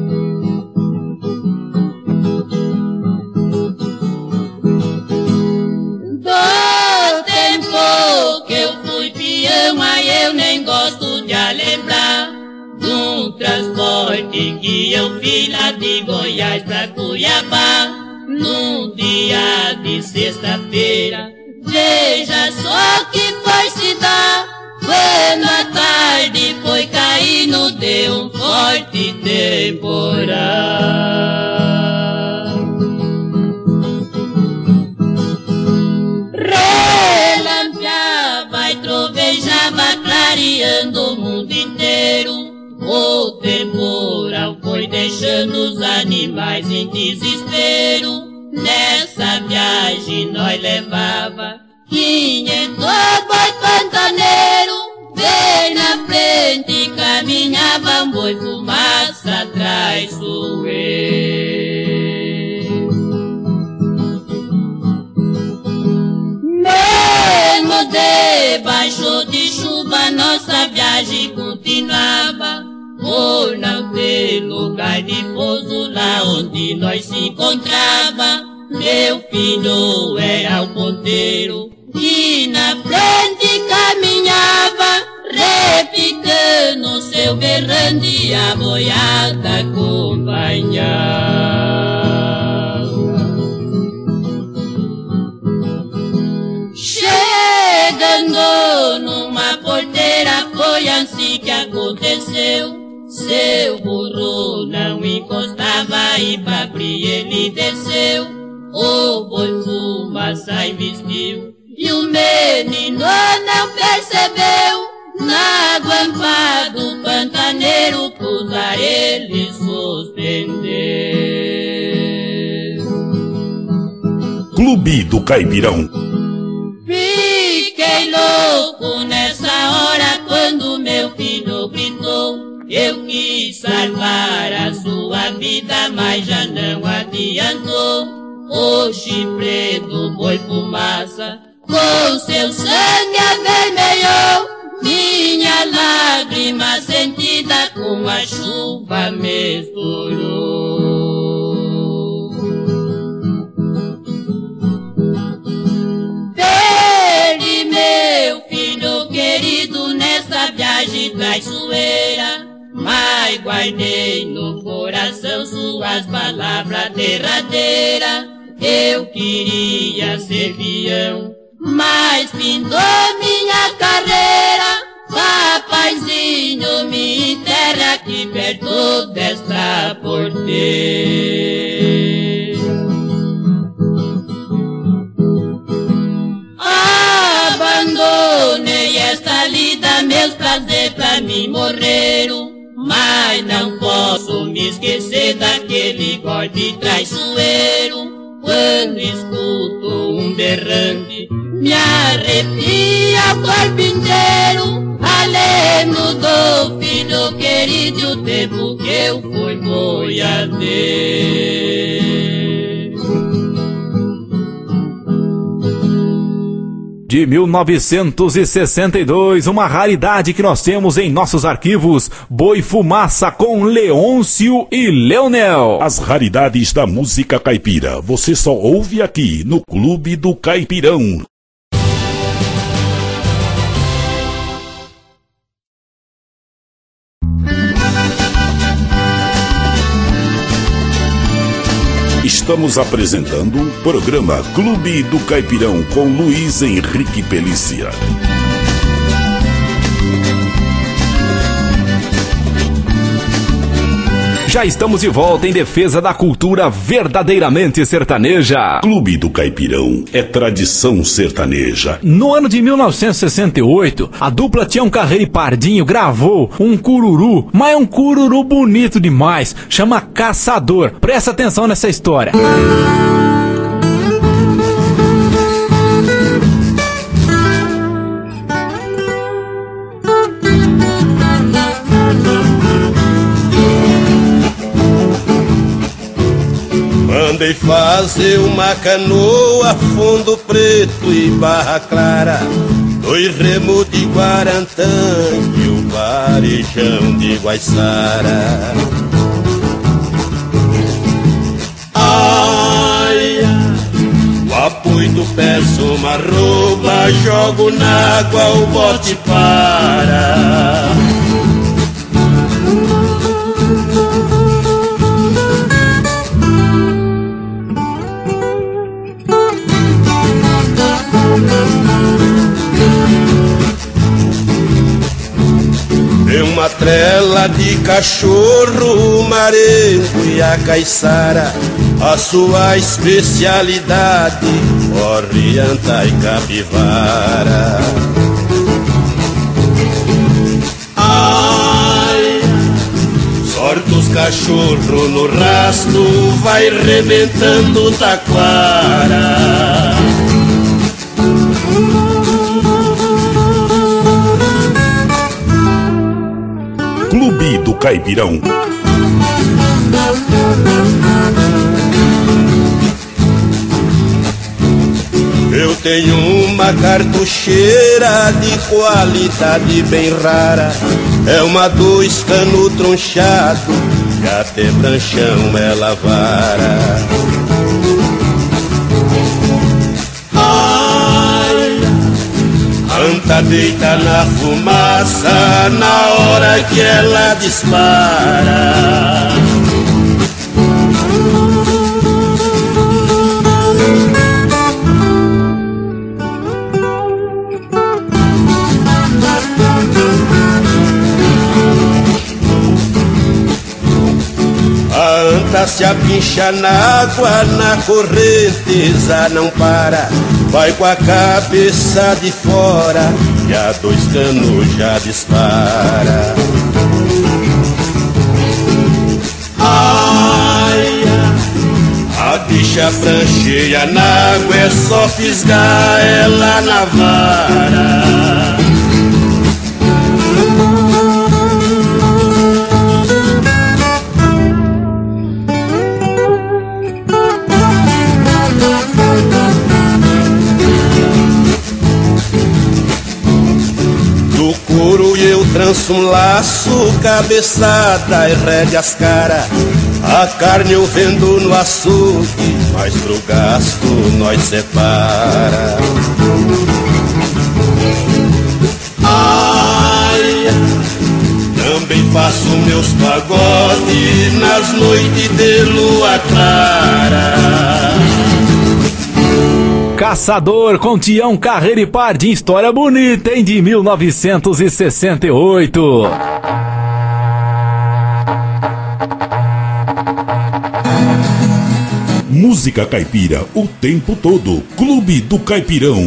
Que eu fui peão, aí eu nem gosto de lembrar de um transporte que eu fiz lá de Goiás pra Cuiabá. num dia de sexta-feira. Veja só que foi se dar, quando a tarde foi caindo, deu um forte temporal. Relampeava e trovejava, clareando o mundo inteiro. O temporal foi deixando os animais em desespero. Nessa viagem nós levava quinhentos boi pantaneiro. Bem na frente caminhava um boi fumaça traiçoeiro. Mesmo debaixo de chuva nossa viagem continuava, por não ter lugar de pouso lá onde nós se encontrava. Meu filho era o ponteiro e na frente caminhava, repicando seu berrante e a boiada acompanhava. Chegando numa porteira foi assim que aconteceu. Seu burro não encostava e pra abrir ele desceu. O boi fumaça investiu e o menino não percebeu. Na guampa do pantaneiro cruzar ele suspendeu. Clube do Caipirão. Fiquei louco nessa hora quando meu filho gritou. Eu quis salvar a sua vida, mas já não adiantou. O chifre do boi fumaça com seu sangue avermelhou. Minha lágrima sentida com a chuva misturou. Perdi meu filho querido nessa viagem traiçoeira, mas guardei no coração suas palavras derradeiras. Eu queria ser peão, mas findou minha carreira. Papaizinho, me enterra aqui perto desta porteira. Abandonei esta lida, meus prazeres pra mim morreram, mas não posso me esquecer daquele golpe traiçoeiro. Quando escuto um berrante, me arrepia o corpo inteiro. A lembro do filho querido e o tempo que eu fui boiadeiro. De mil novecentos e sessenta e dois, uma raridade que nós temos em nossos arquivos, Boi Fumaça com Leôncio e Leonel. As raridades da música caipira, você só ouve aqui no Clube do Caipirão. Estamos apresentando o programa Clube do Caipirão com Luiz Henrique Pelícia. Já estamos de volta em defesa da cultura verdadeiramente sertaneja. Clube do Caipirão é tradição sertaneja. No ano de mil novecentos e sessenta e oito, a dupla Tião Carreiro e Pardinho gravou um cururu, mas é um cururu bonito demais, chama Caçador. Presta atenção nessa história. Mandei fazer uma canoa, fundo preto e barra clara, dois remos de Guarantã e o varejão de Guaiçara. Ai, o apoio do pé uma roupa, jogo na água, o bote para. uma trela de cachorro, o marengo e a caiçara, a sua especialidade, orrianta e capivara. Ai, sorte os cachorros no rastro, vai rebentando taquara. Clube do Caipirão. Eu tenho uma cartucheira de qualidade bem rara, é uma dois cano tronchado, que até branchão ela vara. Ai, anta deita na fumaça na hora que ela dispara. A anta se apincha na água, na correnteza não para, vai com a cabeça de fora e a dois canos já dispara. Ai, a bicha prancheia na água, é só fisgar ela na vara. Eu tranço um laço, cabeçada e rédeas cara, a carne eu vendo no açougue, mas pro gasto nós separa. Ai, também faço meus pagodes nas noites de lua clara. Caçador com Tião Carreira e Pardim, história bonita, hein, de mil novecentos e sessenta e oito. Música caipira o tempo todo. Clube do Caipirão.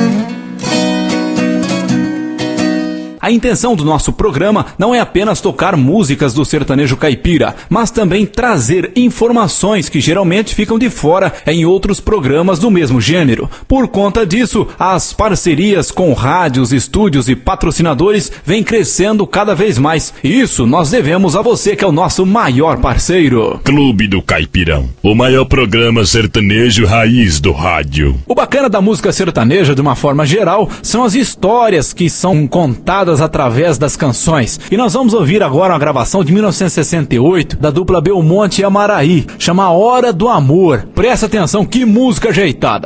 A intenção do nosso programa não é apenas tocar músicas do sertanejo caipira, mas também trazer informações que geralmente ficam de fora em outros programas do mesmo gênero. Por conta disso, as parcerias com rádios, estúdios e patrocinadores vêm crescendo cada vez mais. E isso nós devemos a você, que é o nosso maior parceiro. Clube do Caipirão, o maior programa sertanejo raiz do rádio. O bacana da música sertaneja, de uma forma geral, são as histórias que são contadas através das canções. E nós vamos ouvir agora uma gravação de mil novecentos e sessenta e oito da dupla Belmonte e Amaraí, chama A Hora do Amor. Presta atenção, que música ajeitada.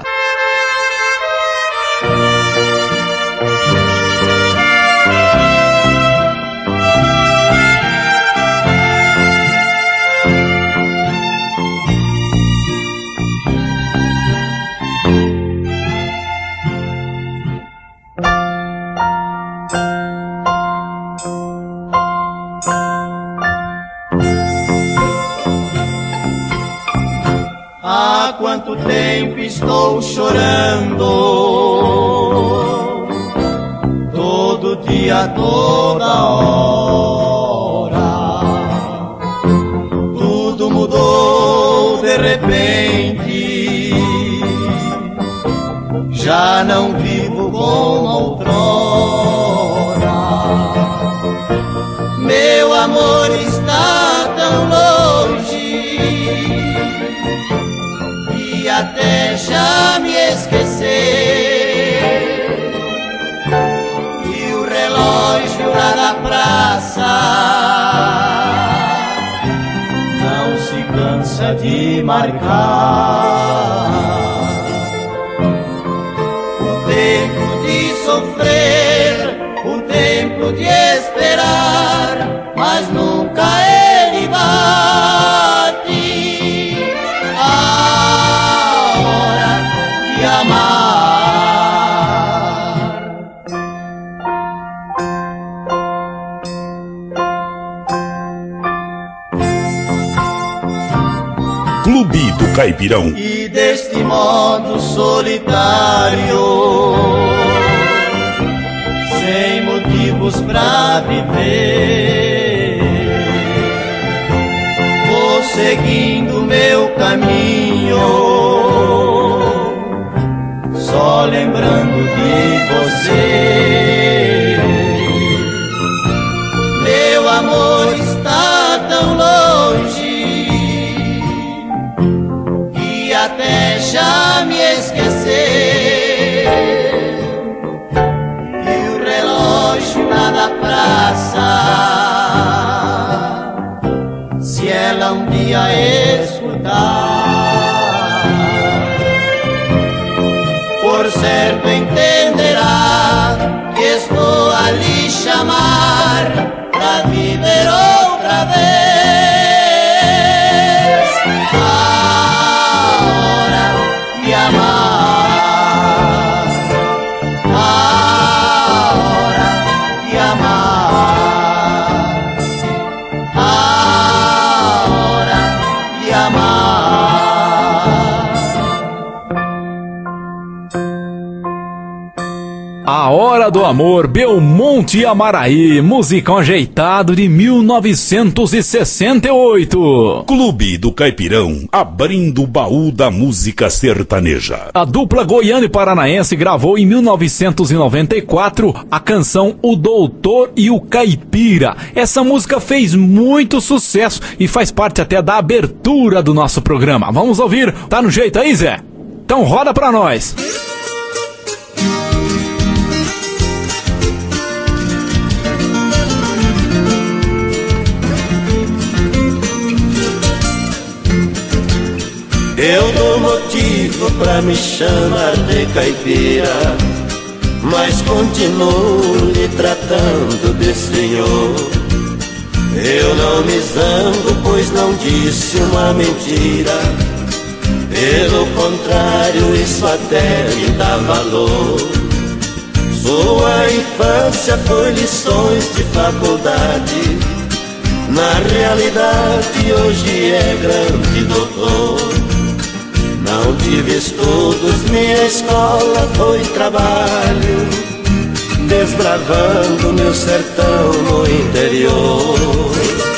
Há quanto tempo estou chorando, todo dia, toda hora. Tudo mudou de repente, já não vivo como outrora. Meu amor está tão longe, até já me esquecer, e o relógio lá na praça não se cansa de marcar. O tempo de sofrer, o tempo de esperar, mas nunca ele bate. Amar. Caipirão. E deste modo solitário, sem motivos pra viver, vou seguindo meu caminho, só lembrando de você. Meu amor está tão longe que até já me esqueceu, e o relógio lá na praça, se ela um dia escutar, por certo entenderá que estou a lhe chamar pra viver outra vez a hora de amar, a hora de amar, a hora de amar. A Hora do Amor, Belmonte e Amaraí, musicão ajeitado de mil novecentos e sessenta e oito. Clube do Caipirão, abrindo o baú da música sertaneja. A dupla goiana e paranaense gravou em mil novecentos e noventa e quatro a canção O Doutor e o Caipira. Essa música fez muito sucesso e faz parte até da abertura do nosso programa. Vamos ouvir? Tá no jeito aí, Zé? Então roda pra nós. Eu dou motivo pra me chamar de caipira, mas continuo lhe tratando de senhor. Eu não me zango, pois não disse uma mentira. Pelo contrário, isso até me dá valor. Sua infância foi lições de faculdade, na realidade hoje é grande doutor. Não tive estudos, minha escola foi trabalho, desbravando meu sertão no interior.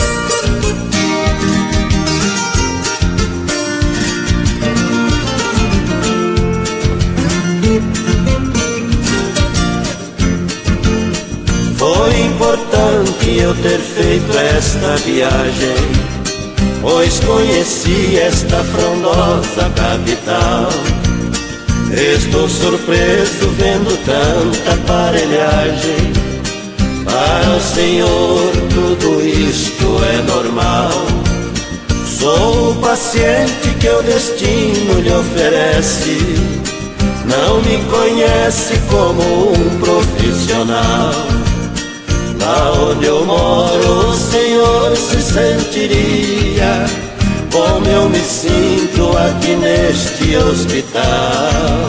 Foi importante eu ter feito esta viagem, pois conheci esta frondosa capital. Estou surpreso vendo tanta aparelhagem. Para o Senhor tudo isto é normal. Sou o paciente que o destino lhe oferece. Não me conhece como um profissional. Lá onde eu moro, o Senhor se sentiria como eu me sinto aqui neste hospital.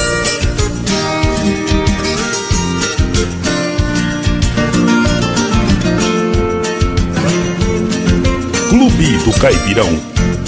Clube do Caipirão.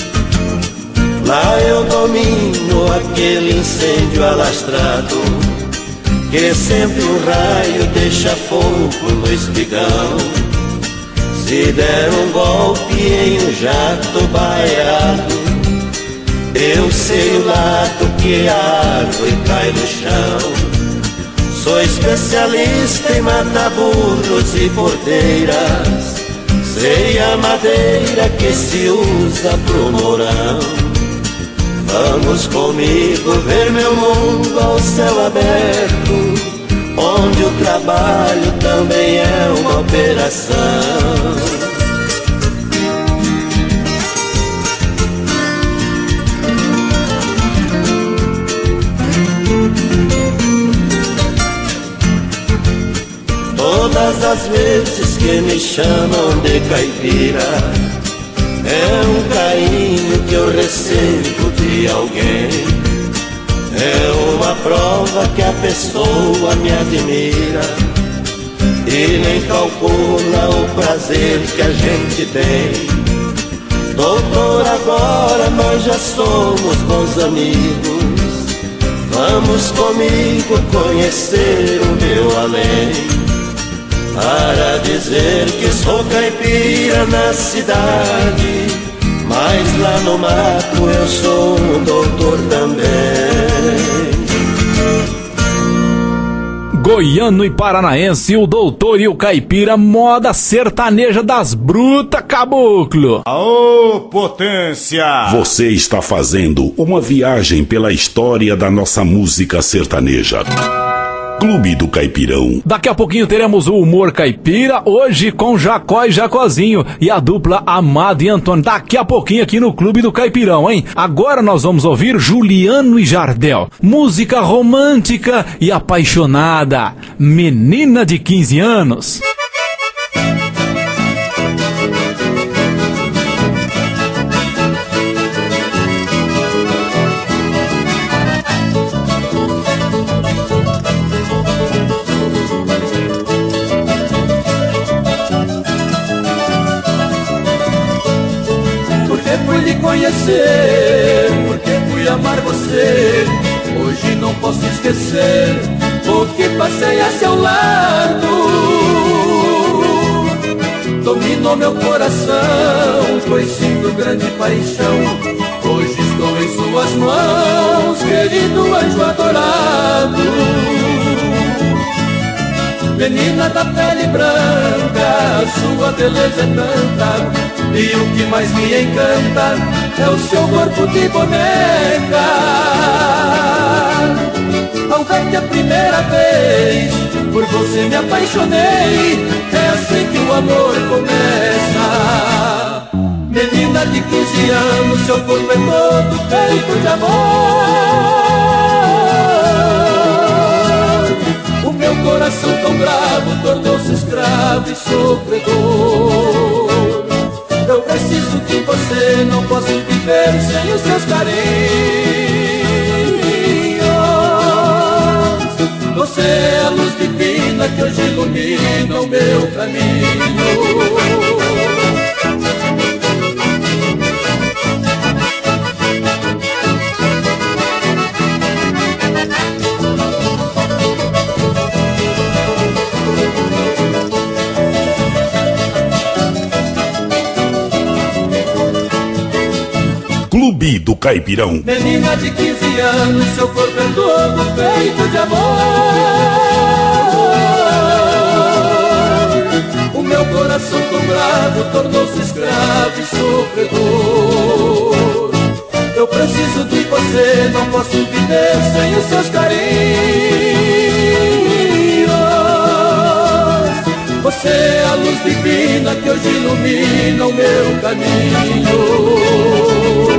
Lá eu domino aquele incêndio alastrado, que sempre um raio deixa fogo no espigão. Se der um golpe em um jato baiado, eu sei o lado que a árvore cai no chão. Sou especialista em matar burros e porteiras, sei a madeira que se usa pro morão. Vamos comigo ver meu mundo ao céu aberto, onde o trabalho também é uma operação. Todas as vezes que me chamam de caipira, é um carinho que eu recebo de alguém. É uma prova que a pessoa me admira e nem calcula o prazer que a gente tem. Doutor, agora nós já somos bons amigos. Vamos comigo conhecer o meu além, para dizer que sou caipira na cidade, mas lá no mato eu sou um doutor também. Goiano e paranaense, o doutor e o caipira, moda sertaneja das brutas, caboclo. Aô, potência! Você está fazendo uma viagem pela história da nossa música sertaneja. Clube do Caipirão. Daqui a pouquinho teremos o humor caipira, hoje com Jacó e Jacozinho e a dupla Amado e Antônio. Daqui a pouquinho aqui no Clube do Caipirão, hein? Agora nós vamos ouvir Juliano e Jardel. Música romântica e apaixonada. Menina de quinze anos. Conhecer, porque fui amar você. Hoje não posso esquecer o que passei a seu lado. Dominou meu coração, foi sinto grande paixão. Hoje estou em suas mãos, querido anjo adorado. Menina da pele branca, sua beleza é tanta, e o que mais me encanta é o seu corpo de boneca. Ao ver-te a primeira vez, por você me apaixonei. É assim que o amor começa. Menina de quinze anos, seu corpo é todo feito de amor. O meu coração tão bravo tornou-se escravo e sofredor. Eu preciso de você, não posso viver sem os seus carinhos. Você é a luz divina que hoje ilumina o meu caminho. Clube do Caipirão. Menina de quinze anos, seu corpo é todo feito de amor. O meu coração tão bravo tornou-se escravo e sofredor. Eu preciso de você, não posso viver sem os seus carinhos. Você é a luz divina que hoje ilumina o meu caminho.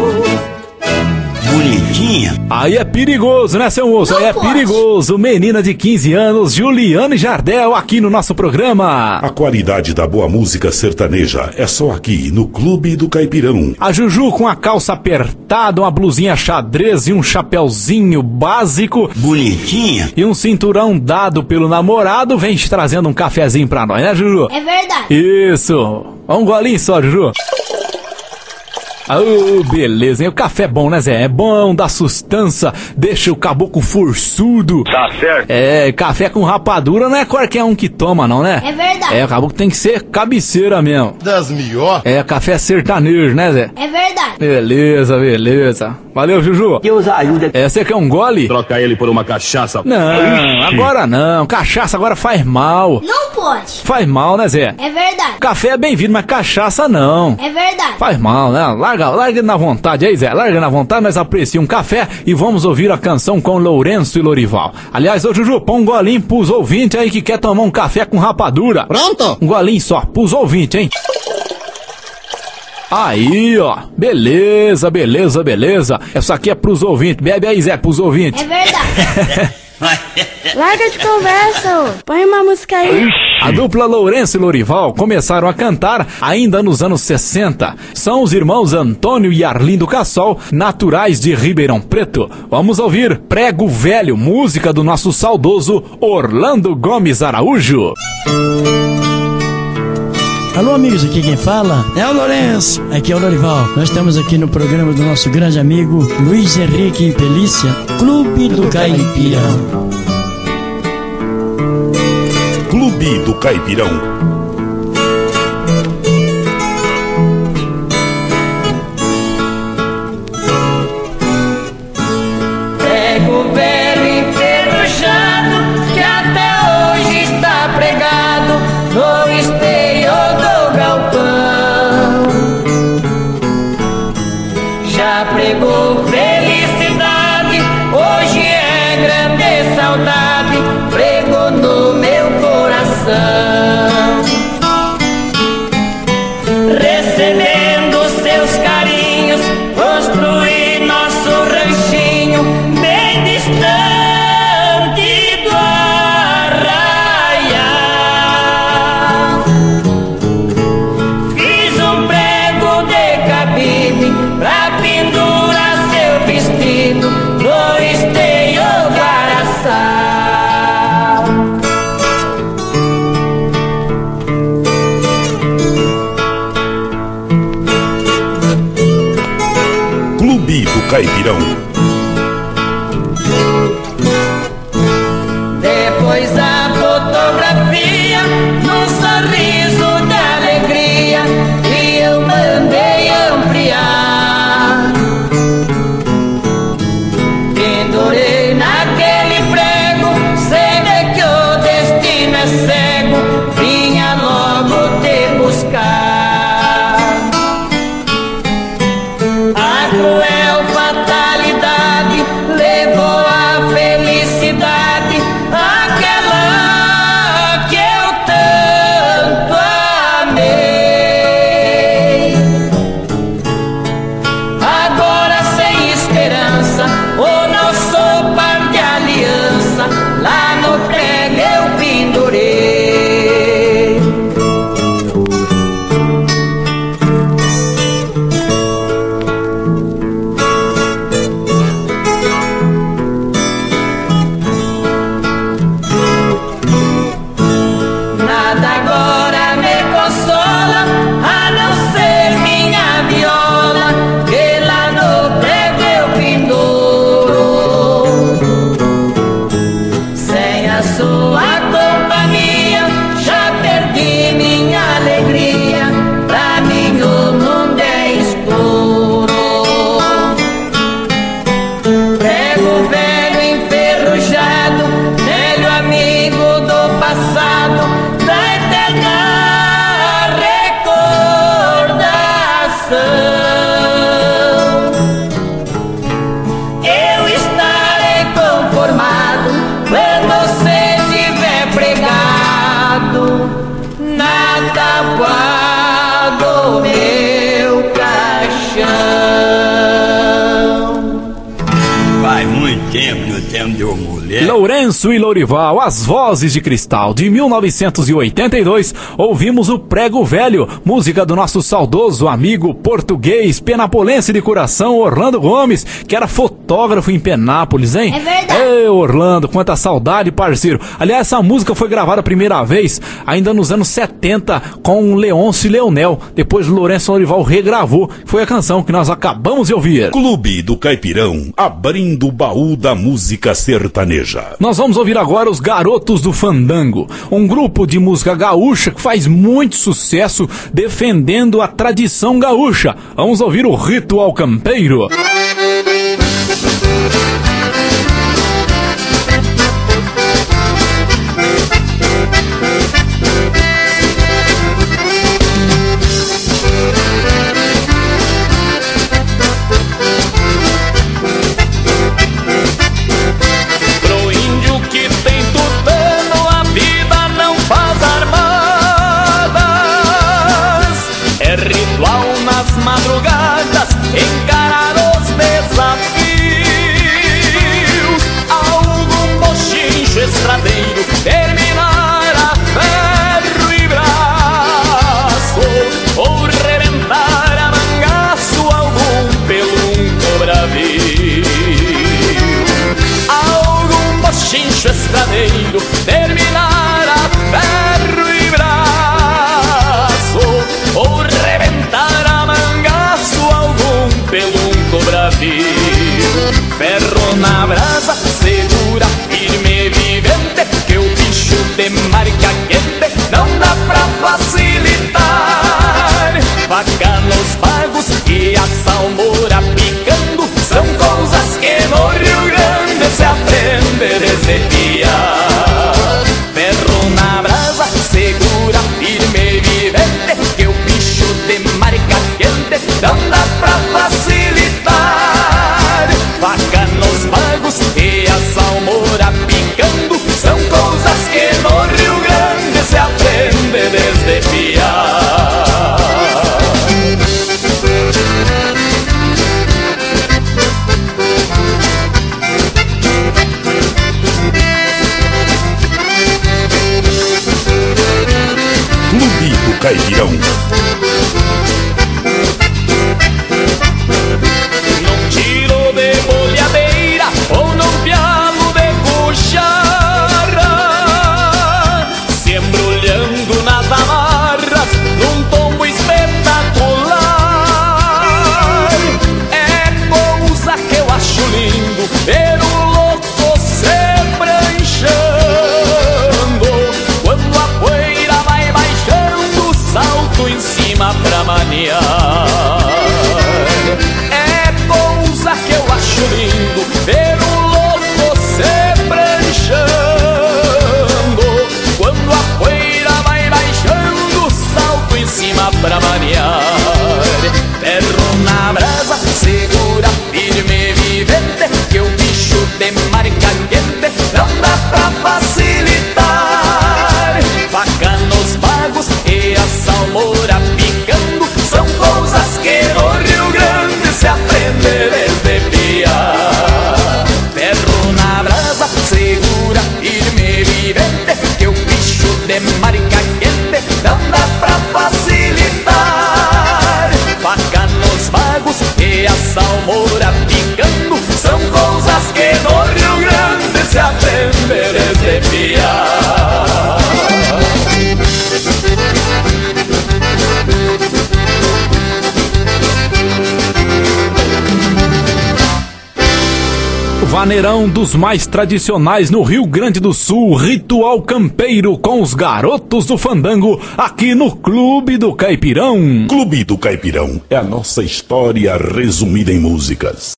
Bonitinha. Aí é perigoso, né, seu moço? Aí é perigoso. Menina de quinze anos, Juliano e Jardel, aqui no nosso programa. A qualidade da boa música sertaneja é só aqui no Clube do Caipirão. A Juju com a calça apertada, uma blusinha xadrez e um chapéuzinho básico. Bonitinha. E um cinturão dado pelo namorado, vem te trazendo um cafezinho pra nós, né, Juju? É verdade. Isso. Um golinho só, Juju. Oh, beleza, hein? O café é bom, né, Zé? É bom, dá sustância, deixa o caboclo forçudo. Tá certo. É, café com rapadura não é qualquer um que toma, não, né? É verdade. É, o caboclo tem que ser cabeceira mesmo. Das melhor. É, café sertanejo, né, Zé? É verdade. Beleza, beleza. Valeu, Juju. Deus ajuda. É, você quer um gole? Troca ele por uma cachaça. Não, Ixi. agora não. Cachaça agora faz mal. Não pode. Faz mal, né, Zé? É verdade. Café é bem-vindo, mas cachaça não. É verdade. Faz mal, né? Larga, larga na vontade aí, Zé. Larga na vontade, nós apreciamos um café e vamos ouvir a canção com Lourenço e Lorival. Aliás, ô Juju, põe um golinho pros ouvintes aí que quer tomar um café com rapadura. Pronto? Um golinho só, pros ouvintes, hein? Aí, ó. Beleza, beleza, beleza. Essa aqui é pros ouvintes. Bebe aí, Zé, pros ouvintes. É verdade. Larga de conversa, ô. Põe uma música aí. A dupla Lourenço e Lorival começaram a cantar ainda nos anos sessenta. São os irmãos Antônio e Arlindo Cassol, naturais de Ribeirão Preto. Vamos ouvir Prego Velho, música do nosso saudoso Orlando Gomes Araújo. Alô, amigos, aqui quem fala é o Lourenço, aqui é o Lorival. Nós estamos aqui no programa do nosso grande amigo Luiz Henrique Pelícia, Clube do Caipirão. Clube do Caipirão. Pregou felicidade, hoje é grande saudade, pregou no meu coração. Recebendo seus carinhos, construí nosso ranchinho bem distante do arraial. Fiz um prego de cabide pra pendurar seu vestido no esteio garaçal. Clube do Caipirão. Depois a fotografia, num sorriso de alegria, e eu mandei ampliar. Pendurei naquele prego, sei de que o destino é cego, vinha logo te buscar. A cruel fatalidade levou a felicidade, aquela que eu tanto amei. Agora sem esperança, o nosso par de aliança, lá no prego eu pendurei. Nada agora me consola, a não ser minha viola, que lá no prego eu penduro. Sem a sua companhia, já perdi minha alegria, pra mim o mundo é escuro. Prego velho enferrujado, velho amigo do passado, da eterna recordação. Eu estarei conformado quando você tiver pregado na tábua do meu caixão. Faz muito tempo no tempo de uma mulher. Lourenço e Lorival, as vozes de cristal. De mil novecentos e oitenta e dois, ouvimos o Prego Velho, música do nosso saudoso amigo português, penapolense de coração, Orlando Gomes, que era fotógrafo em Penápolis, hein? É verdade. Ei, Orlando, quanta saudade, parceiro. Aliás, essa música foi gravada a primeira vez ainda nos anos setenta com Leôncio e Leonel. Depois Lourenço e Lorival regravou. Foi a canção que nós acabamos de ouvir. Clube do Caipirão, abrindo o baú da música sertaneja. Nós vamos ouvir agora os Garotos do Fandango, um grupo de música gaúcha que faz muito sucesso defendendo a tradição gaúcha. Vamos ouvir o Ritual Campeiro. Madrugadas, encarar os desafios. brasa, segura, firme, vivente, que o bicho de marca quente não dá pra facilitar. Faca nos pagos e a salmoura picando são coisas que no Rio Grande se aprende desde dia. Ferro na brasa, segura, firme, vivente, que o bicho de marca quente não dá pra facilitar. Faca nos pagos e a salmoura picando são coisas que no Rio Grande se aprende desde pia. Clube do Caipirão. Num tiro de boleadeira ou num pialo de cucharra, se embrulhando nas amarras num tombo espetacular. É coisa que eu acho lindo ver o louco se pranchando quando a poeira vai baixando, salto em cima pra maniar. É coisa que eu acho lindo ver o louco se pranchando quando a poeira vai baixando, salto em cima pra manear. Ferro na brasa, segura, firme, vivente, que o bicho de marca quente não dá pra facilitar. Faca nos pagos e a salmoura picando são coisas que no Rio Grande se aprende desde pia. Ferro na brasa, segura, firme, vivente, que o bicho de marca quente não dá pra facilitar. Faca nos pagos e a salmoura picando são coisas que no Rio Grande se aprende desde pia. Vaneirão dos mais tradicionais no Rio Grande do Sul, ritual campeiro com os garotos do fandango, aqui no Clube do Caipirão. Clube do Caipirão é a nossa história resumida em músicas.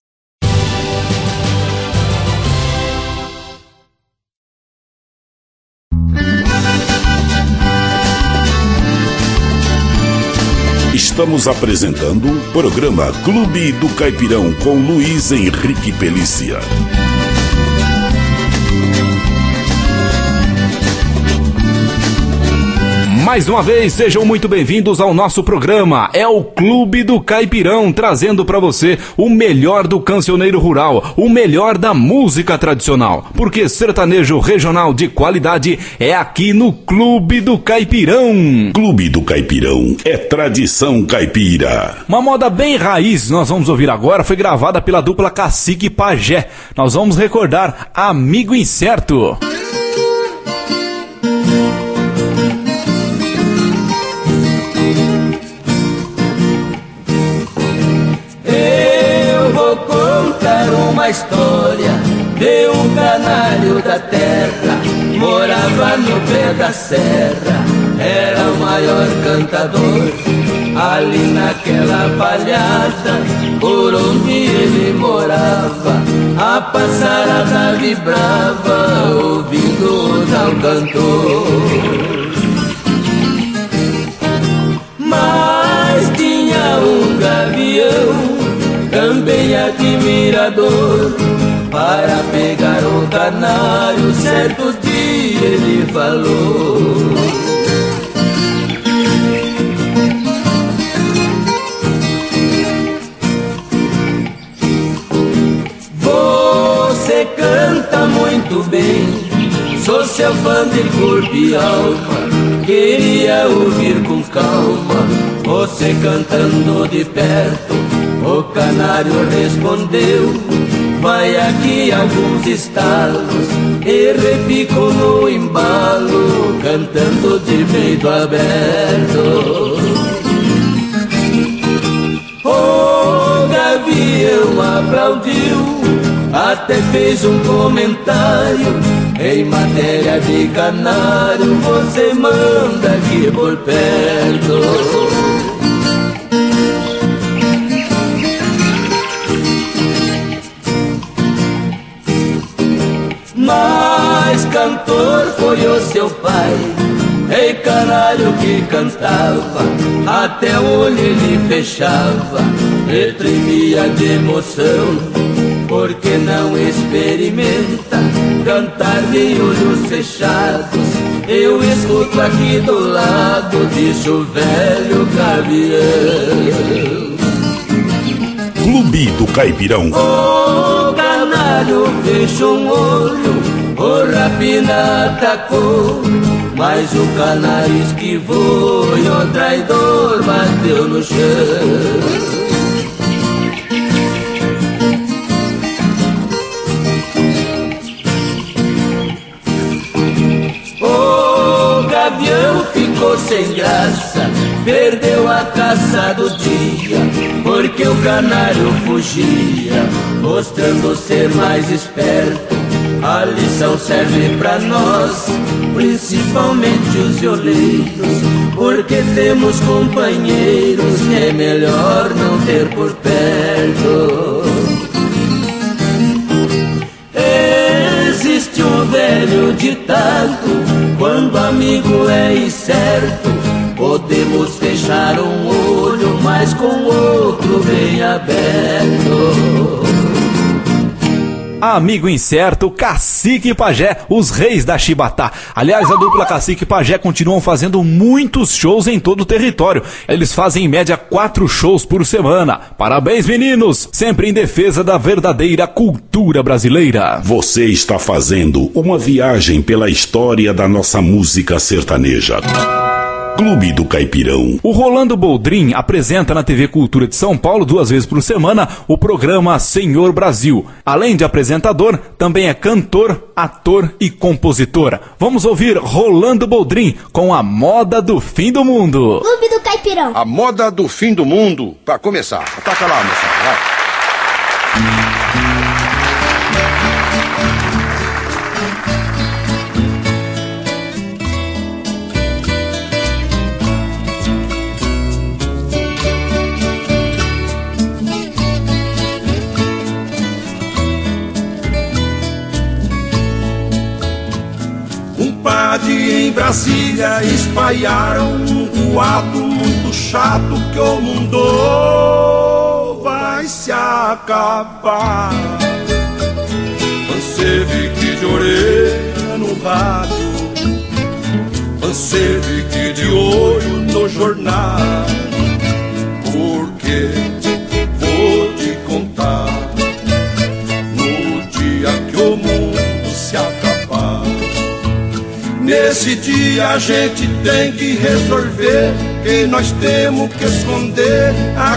Estamos apresentando o programa Clube do Caipirão com Luiz Henrique Pelícia. Mais uma vez, sejam muito bem-vindos ao nosso programa. É o Clube do Caipirão, trazendo para você o melhor do cancioneiro rural, o melhor da música tradicional. Porque sertanejo regional de qualidade é aqui no Clube do Caipirão. Clube do Caipirão é tradição caipira. Uma moda bem raiz, nós vamos ouvir agora, foi gravada pela dupla Cacique e Pajé. Nós vamos recordar Amigo Incerto. Uma história de um canário da terra, morava no pé da serra, era o maior cantador. Ali naquela palhada, por onde ele morava, a passarada vibrava, ouvindo o tal cantor. Mas tinha um gavião também admirador, para pegar o canário, certo dia ele falou: você canta muito bem, sou seu fã de corpo e alma, queria ouvir com calma você cantando de perto. O canário respondeu: vai aqui alguns estalos, e repicou no embalo, cantando de peito aberto. O gavião aplaudiu, até fez um comentário em matéria de canário. Você manda aqui por perto. Mas cantor foi o seu pai, ei canário que cantava, até o olho ele fechava e tremia de emoção. Porque não experimenta cantar de olhos fechados? Eu escuto aqui do lado, disse o velho gavião. Clube do Caipirão. O canário fechou um olho, o rapina atacou, mas o canário esquivou e o traidor bateu no chão. O gavião ficou sem graça, perdeu a caça do dia, porque o canário fugia, mostrando ser mais esperto. A lição serve pra nós, principalmente os violeiros, porque temos companheiros que é melhor não ter por perto. Existe um velho ditado: quando amigo é incerto, podemos fechar um olho, mas com o outro bem aberto. Amigo incerto, Cacique e Pajé, os reis da Chibatá. Aliás, a dupla Cacique e Pajé continuam fazendo muitos shows em todo o território. Eles fazem em média quatro shows por semana. Parabéns, meninos! Sempre em defesa da verdadeira cultura brasileira. Você está fazendo uma viagem pela história da nossa música sertaneja. Clube do Caipirão. O Rolando Boldrin apresenta na T V Cultura de São Paulo duas vezes por semana o programa Senhor Brasil. Além de apresentador, também é cantor, ator e compositor. Vamos ouvir Rolando Boldrin com A Moda do Fim do Mundo. Clube do Caipirão. A Moda do Fim do Mundo, pra começar. Toca lá, moçada, vai. Em Brasília espalharam um boato muito chato que o mundo vai se acabar. Você fique de orelha no rádio, você fique de olho no jornal, porque vou te contar no dia que o mundo se acabar. Nesse dia a gente tem que resolver que nós temos que esconder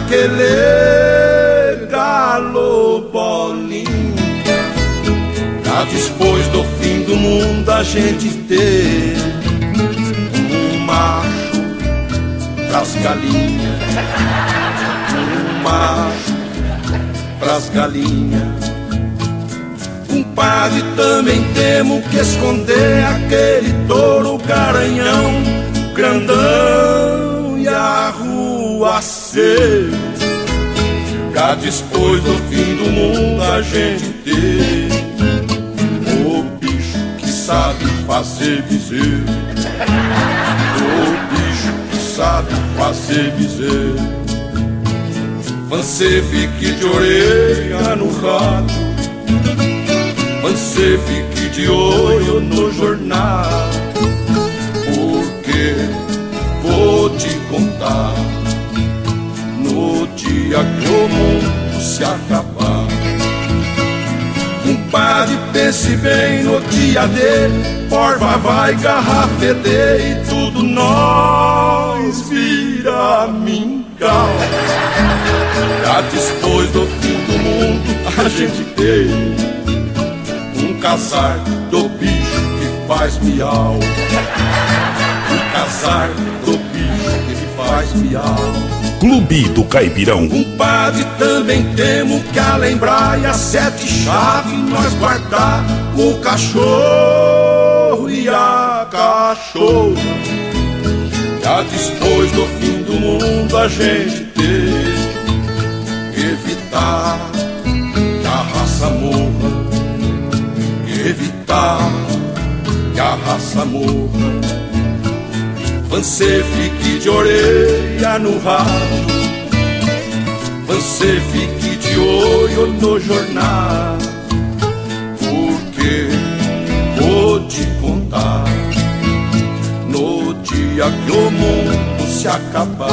aquele galo bolinha. Pra depois do fim do mundo a gente ter um macho pras galinhas, um macho pras galinhas. Compadre, também temos que esconder aquele touro garanhão grandão e arruaceiro. Pra depois do fim do mundo a gente ter o bicho que sabe fazer bezerro, o bicho que sabe fazer bezerro. Você fique de orelha no rádio, você fique de olho no jornal, porque vou te contar no dia que o mundo se acabar. Compadre, pense bem no dia D, porva vai garrafeter e tudo nós vira mingau. Já depois do fim do mundo a gente tem um casar do bicho que faz miau, um casar do bicho que faz miau. Clube do Caipirão. Compadre, também temos que alembrar e as sete chaves nós guardar o cachorro e a cachorra. Já depois do fim do mundo a gente tem que evitar que a raça morra, evitar que a raça morra. Você fique de orelha no rádio, você fique de olho no jornal, porque vou te contar no dia que o mundo se acabar.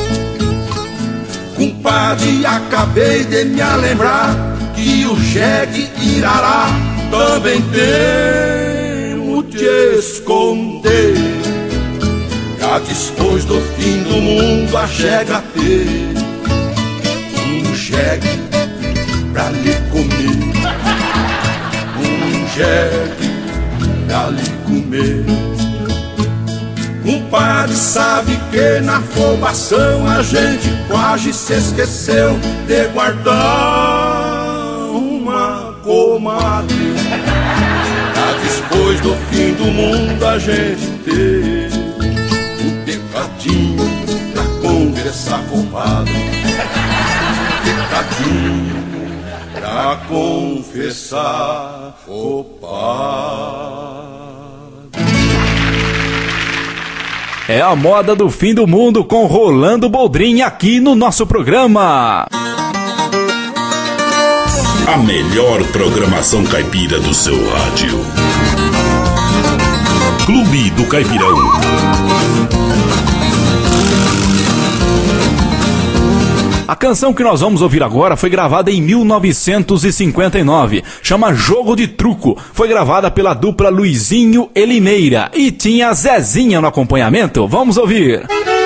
Compadre, acabei de me lembrar que o jegue Irará também temos de esconder. Já depois do fim do mundo a chega ter um jegue pra lhe comer, um jegue pra lhe comer. Compadre, sabe que na formação a gente quase se esqueceu de guardar uma comadre. Já depois do fim do mundo a gente ter um pecadinho pra conversar com o padre, um pecadinho pra confessar o padre. É a moda do fim do mundo com Rolando Boldrin aqui no nosso programa. A melhor programação caipira do seu rádio. Clube do Caipirão. A canção que nós vamos ouvir agora foi gravada em mil novecentos e cinquenta e nove. Chama Jogo de Truco. Foi gravada pela dupla Luizinho e Limeira. E tinha Zezinha no acompanhamento. Vamos ouvir.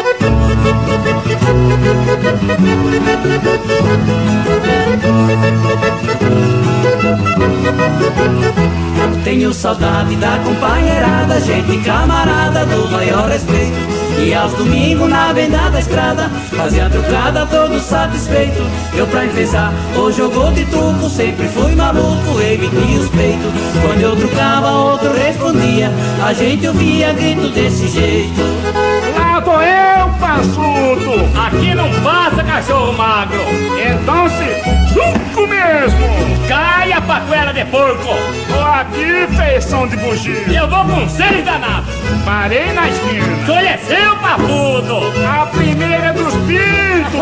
Tenho saudade da companheirada, gente camarada do maior respeito. E aos domingos na venda da estrada fazia trucada todo satisfeito. Eu pra enfesar o jogo de truco sempre fui maluco, emitia os peitos. Quando eu trucava outro respondia, a gente ouvia grito desse jeito. Lá tô eu, passudo, aqui não passa cachorro magro. Então se truco mesmo, cai a paquera de porco. Tô aqui, feição de bugio. Eu vou com seis danados. Parei na esquina. Conheceu, papudo? A primeira dos pintos.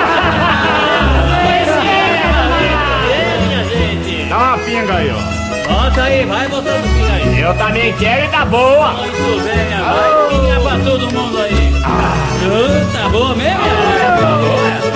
Minha gente. Dá uma pinga aí, ó. Bota aí, vai botando pinga aí. Eu também quero e tá boa. Muito bem, vai pinga pra todo mundo aí. Ah, tá boa mesmo? Tá boa.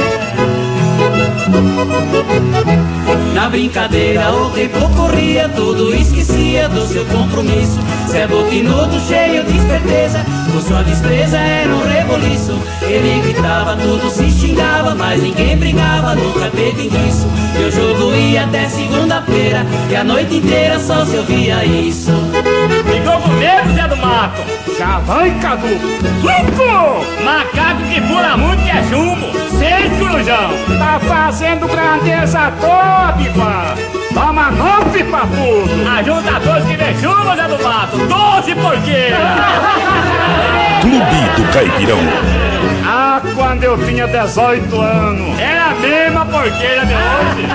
Na brincadeira o tempo corria, tudo esquecia do seu compromisso. Zé Boquinudo cheio de esperteza, com sua destreza era um reboliço. Ele gritava, tudo se xingava, mas ninguém brigava, nunca teve isso. E o jogo ia até segunda-feira, e a noite inteira só se ouvia isso. Ficou com medo, Zé do Mato? Já vai, Cadu. Truco! Macaco que pula muito e é chumbo. Seis corujão. Tá fazendo grandeza à toa, Bivan. Toma nove, papudo. Ajunta doze que vem chuva, Zé do Mato. Doze porqueiras. Clube do Caipirão. Ah, quando eu tinha dezoito anos. Era a mesma porqueira de hoje.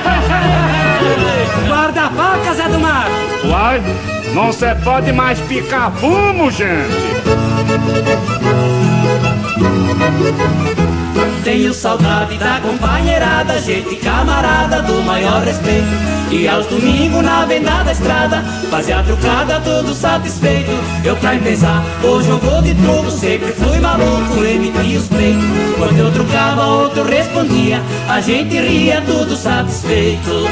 Guarda a faca, Zé do Mato. Uai, não se pode mais picar fumo, gente. Tenho saudade da companheirada, gente camarada do maior respeito. E aos domingos na venda da estrada fazia trucada todo satisfeito. Eu pra empezar o jogo de truco sempre fui maluco, emitia os peitos. Quando eu trucava outro respondia, a gente ria tudo satisfeito.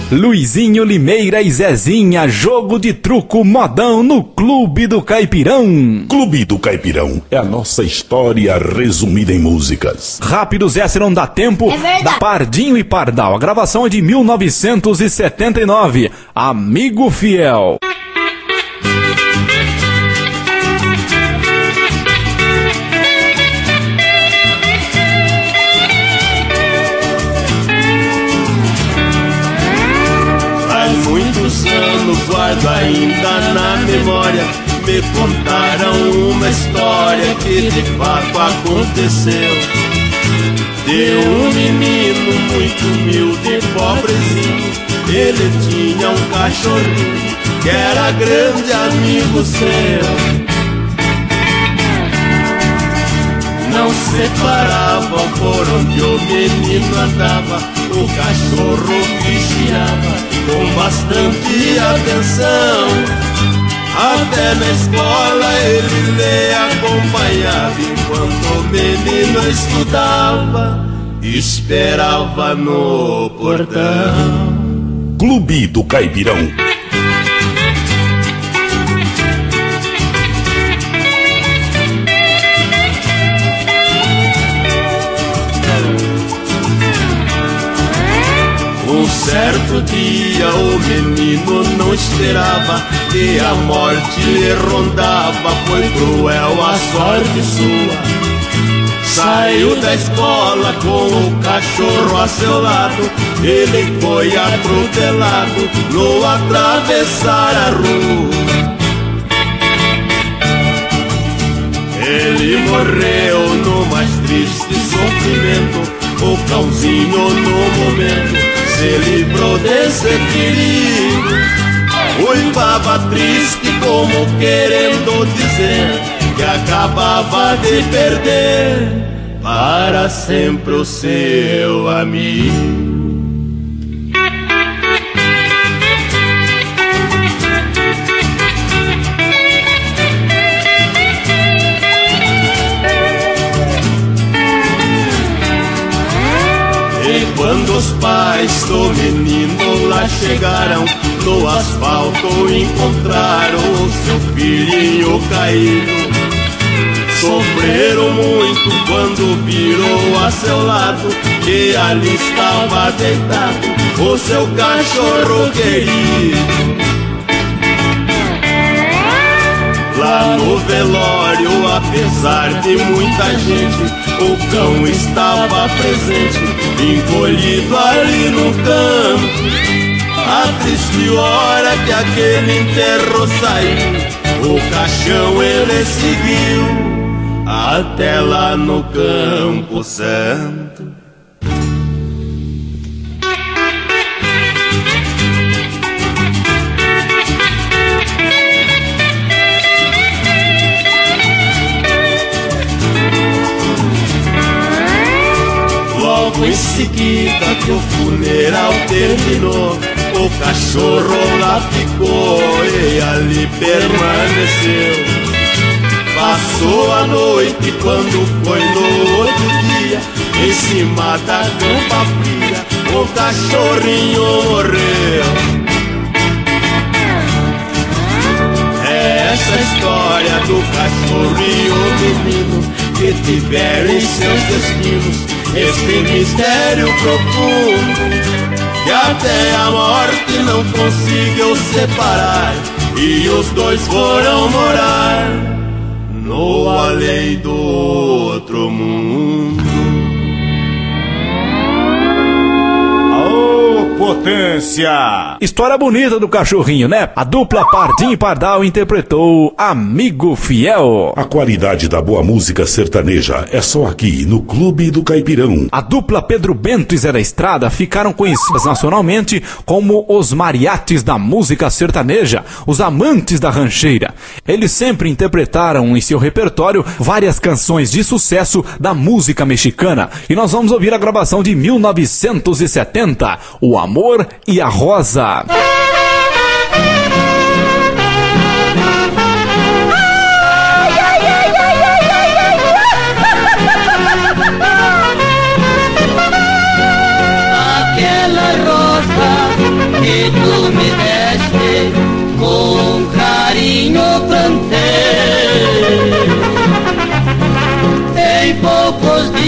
Luizinho Limeira e Zezinha, jogo de truco modão no Clube do Caipirão. Clube do Caipirão é a nossa história resumida em músicas. Rápidos, essa não dá tempo. É Da Pardinho e Pardal. A gravação é de mil novecentos e setenta e nove. Amigo Fiel. Guardo ainda na memória, me contaram uma história que de fato aconteceu. De um menino muito humilde, pobrezinho, ele tinha um cachorrinho que era grande amigo seu. Não separavam por onde o menino andava, o cachorro vigiava com bastante atenção. Até na escola ele lhe acompanhava, enquanto o menino estudava, esperava no portão. Clube do Caipirão. Um certo dia o menino não esperava que a morte lhe rondava, foi cruel a sorte sua. Saiu da escola com o cachorro a seu lado, ele foi atropelado no atravessar a rua. Ele morreu no mais triste sofrimento, o cãozinho no momento se livrou desse perigo. Uivava triste como querendo dizer que acabava de perder para sempre o seu amigo. Quando os pais do menino lá chegaram, no asfalto encontraram o seu filhinho caído. Sofreram muito quando virou a seu lado, e ali estava deitado o seu cachorro querido. Lá no velório, apesar de muita gente, o cão estava presente, encolhido ali no canto. A triste hora que aquele enterro saiu, o caixão ele seguiu até lá no Campo Santo. Logo em seguida que o funeral terminou, o cachorro lá ficou e ali permaneceu. Passou a noite quando foi no outro dia, em cima da campa fria, o cachorrinho morreu. É essa história do cachorro e o menino que tiveram em seus destinos este mistério profundo, que até a morte não conseguiu separar, e os dois foram morar no além do outro mundo. Ô, potência! História bonita do cachorrinho, né? A dupla Pardinho e Pardal interpretou Amigo Fiel. A qualidade da boa música sertaneja é só aqui no Clube do Caipirão. A dupla Pedro Bento e Zé da Estrada ficaram conhecidas nacionalmente como os mariachis da música sertaneja, os amantes da rancheira. Eles sempre interpretaram em seu repertório várias canções de sucesso da música mexicana. E nós vamos ouvir a gravação de mil novecentos e setenta, O Amor e a Rosa. Aquela rosa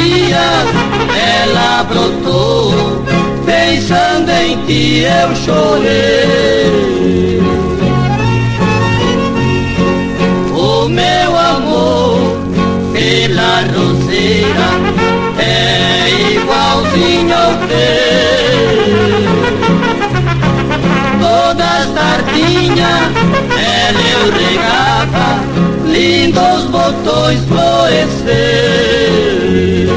dia ela brotou, pensando em ti eu chorei. O meu amor pela roseira é igualzinho ao teu. Todas tardinhas ela eu regava, lindos botões florescer.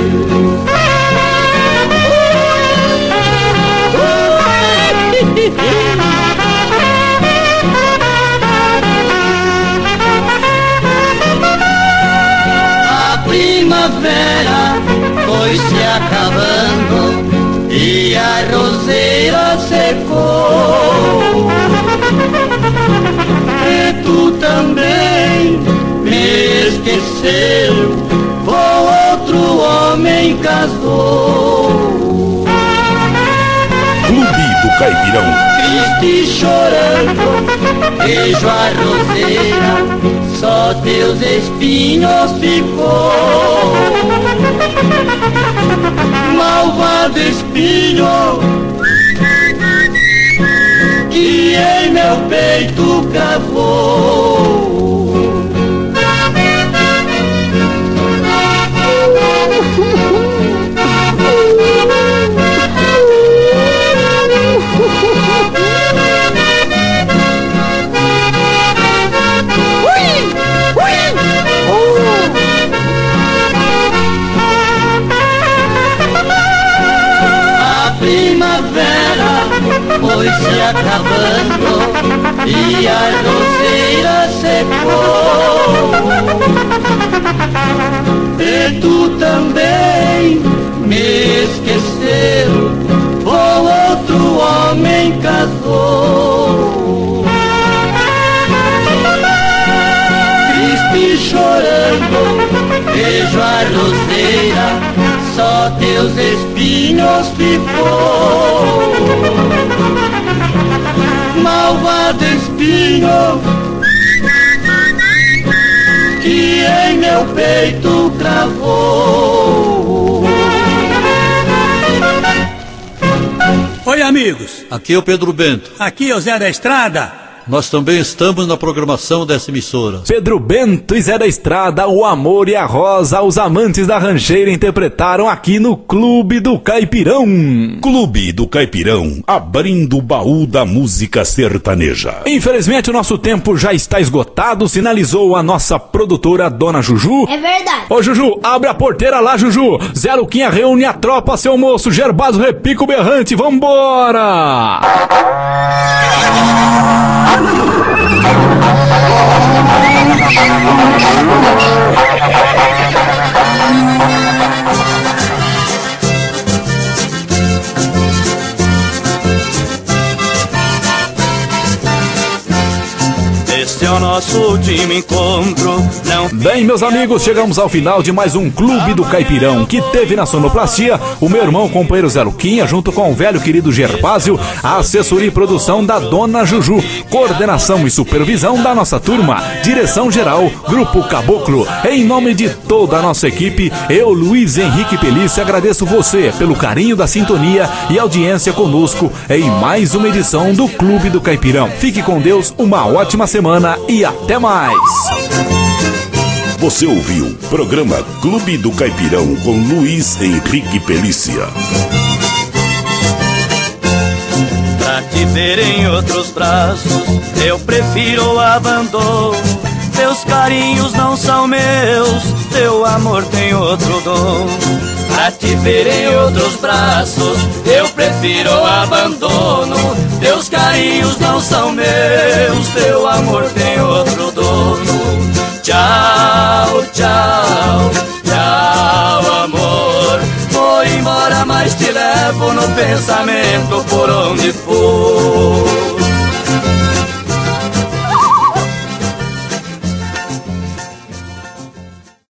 A primavera foi se acabando e a roseira secou. E tu também me esqueceu, com outro homem casou. Clube do Caipirão. Triste chorando, vejo a roseira, só teus espinhos ficou. Malvado espinho que em meu peito cravou. Foi se acabando e a roseira secou. E tu também me esqueceu, com outro homem casou. Triste chorando, vejo a roseira, só teus espinhos ficou. Malvado espinho que em meu peito cravou. Oi, amigos. Aqui é o Pedro Bento. Aqui é o Zé da Estrada. Nós também estamos na programação dessa emissora. Pedro Bento e Zé da Estrada, o amor e a rosa, os amantes da rancheira interpretaram aqui no Clube do Caipirão. Clube do Caipirão, abrindo o baú da música sertaneja. Infelizmente o nosso tempo já está esgotado, sinalizou a nossa produtora, Dona Juju. É verdade. Ô Juju, abre a porteira lá, Juju. Zé Luquinha reúne a tropa, seu moço. Gervaso repica o berrante, vambora! Este é o nosso último encontro. Não... Bem, meus amigos, chegamos ao final de mais um Clube do Caipirão, que teve na sonoplastia o meu irmão companheiro Zé Luquinha, junto com o velho querido Gervásio, a assessoria e produção da Dona Juju, coordenação e supervisão da nossa turma, direção geral, Grupo Caboclo. Em nome de toda a nossa equipe, eu, Luiz Henrique Pelícia, agradeço você pelo carinho da sintonia e audiência conosco em mais uma edição do Clube do Caipirão. Fique com Deus, uma ótima semana e até mais. Você ouviu programa Clube do Caipirão com Luiz Henrique Pelícia. Pra te ver em outros braços, eu prefiro o abandono. Teus carinhos não são meus, teu amor tem outro dom. Pra te ver em outros braços, eu prefiro o abandono. Teus carinhos não são meus, teu amor tem outro dono. Tchau, tchau, tchau, amor. Vou embora, mas te levo no pensamento por onde for.